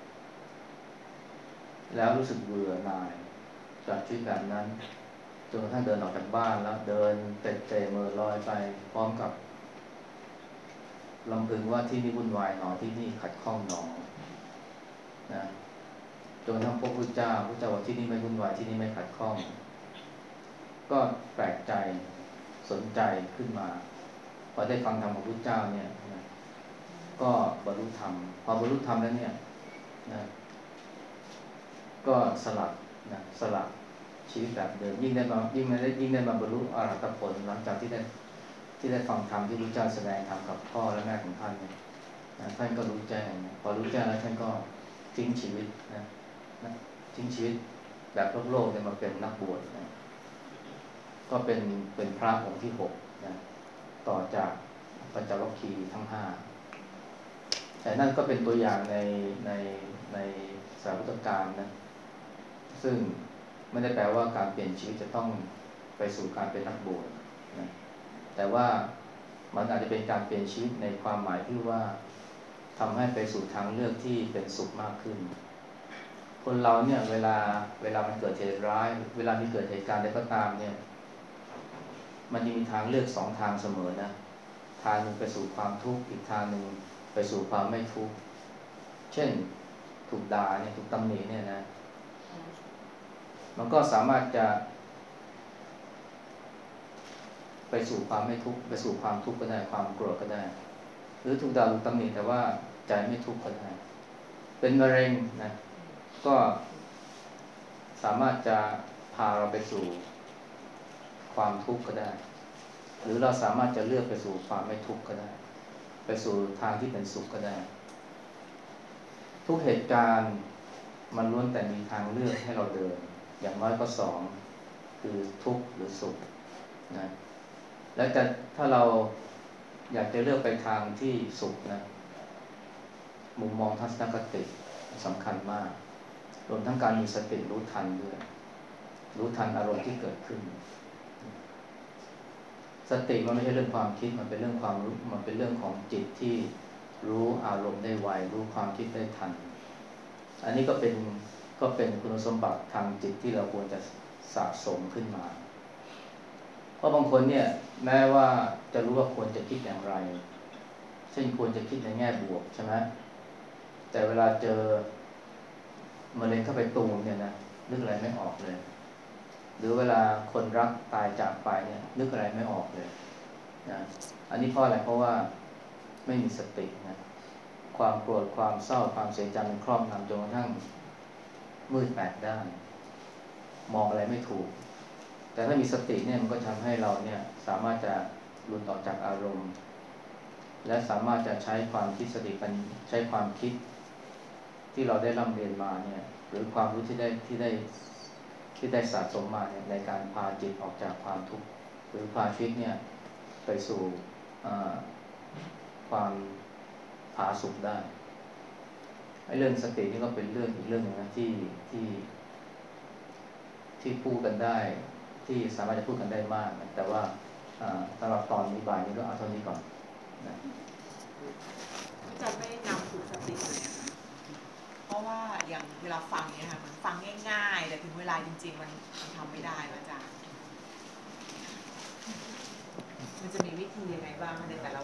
แล้วรู้สึกเบื่อหน่ายจากชีวิตแบบนั้นจนกระทั่งเดินออกจากบ้านแล้วเดินเตะเมื่อลอยไปพร้อมกับลำพึงว่าที่นี่วุ่นวายหนอที่นี่ขัดข้องหนอนะจนกระทั่งพบพระเจ้าว่าที่นี่ไม่วุ่นวายที่นี่ไม่ขัดข้องก็แปลกใจสนใจขึ้นมาพอได้ฟังธรรมของพระเจ้าเนี่ยนะก็บรรลุธรรมพอบรรลุธรรมแล้วเนี่ยนะก็สลัดชีวิตแบบเดิมยิ่งได้มาบรรลุอรหัตผลหลังจากที่ได้ฟังธรรมที่พระเจ้าแสดงธรรมกับพ่อและแม่ของท่านเนี่ยท่านก็รู้แจ้งพอรู้แจ้งแล้วท่านก็ทิ้งชีวิตทิ้งชีวิตแบบโลกเนี่ยมาเป็นนักบวชนะก็เป็นพระองค์ที่6นะต่อจากปัญจวัคคีย์ทั้ง5แต่นั่นก็เป็นตัวอย่างในสายพุทธการนะซึ่งไม่ได้แปลว่าการเปลี่ยนชีวิตจะต้องไปสู่การเป็นนักบวชนะแต่ว่ามันอาจจะเป็นการเปลี่ยนชีวิตในความหมายที่ว่าทำให้ไปสู่ทางเลือกที่เป็นสุขมากขึ้นคนเราเนี่ยเวลามันเกิดเหตุร้ายเวลามีเกิดเหตุการณ์ใดก็ตามเนี่ยมันจะมีทางเลือก2ทางเสมอนะทางนึงไปสู่ความทุกข์อีกทางนึงไปสู่ความไม่ทุกข์เช่นถูกด่าเนี่ยถูกตำหนิเนี่ยนะมันก็สามารถจะไปสู่ความไม่ทุกข์ไปสู่ความทุกข์ก็ได้ความโกรธก็ได้หรือถูกด่าถูกตำหนิแต่ว่าใจไม่ทุกข์ก็ได้เป็นมะเร็งนะก็สามารถจะพาเราไปสู่ความทุกข์ก็ได้หรือเราสามารถจะเลือกไปสู่ความไม่ทุกข์ก็ได้ไปสู่ทางที่เป็นสุขก็ได้ทุกเหตุการณ์มันล้วนแต่มีทางเลือกให้เราเดินอย่างน้อยก็สองคือทุกข์หรือสุขนะแล้วแต่ถ้าเราอยากจะเลือกไปทางที่สุขนะมุมมองทัศนคติสำคัญมากรวมทั้งการมีสติรู้ทันด้วยรู้ทันอารมณ์ที่เกิดขึ้นสติมันไม่ใช่เรื่องความคิดมันเป็นเรื่องความรู้มันเป็นเรื่องของจิตที่รู้อารมณ์ได้ไวรู้ความคิดได้ทันอันนี้ก็เป็นคุณสมบัติทางจิตที่เราควรจะสะสมขึ้นมาเพราะบางคนเนี่ยแม้ว่าจะรู้ว่าควรจะคิดอย่างไรเช่นควรจะคิดในแง่บวกใช่ไหมแต่เวลาเจอมะเร็งเข้าไปตูมเนี่ยนะนึกอะไรไม่ออกเลยหรือเวลาคนรักตายจากไปเนี่ยนึกอะไรไม่ออกเลยนะอันนี้เพราะอะไรเพราะว่าไม่มีสตินะความโกรธความเศร้าความเสียใจมันครอบงำจนกระทั่งมืดแปดด้านมองอะไรไม่ถูกแต่ถ้ามีสติเนี่ยมันก็ทำให้เราเนี่ยสามารถจะหลุดออกจากอารมณ์และสามารถจะใช้ความคิดสติปัญญาใช้ความคิดที่เราได้ร่ำเรียนมาเนี่ยหรือความรู้ที่ได้สะสมมาเนี่ยในการพาจิตออกจากความทุกข์หรือพาชีวิตเนี่ยไปสู่ความผาสุกได้ไอ้เรื่องสตินี่ก็เป็นเรื่องอีกเรื่องนึงนะที่พูดกันได้ที่สามารถจะพูดกันได้มากนะแต่ว่าสำหรับตอนนี้บ่ายนี้ก็เอาเท่านี้ก่อนนะ
จะไม่นำฝึกสติเลยนะคะเพราะว่าอย่างเวลาฟังเนี่ยค่ะมันฟังง่ายๆแต่ถึงเวลาจริงๆมันทำไม่ได้อาจารย์มันจะมีวิธียังไงบ้างในแต่ละ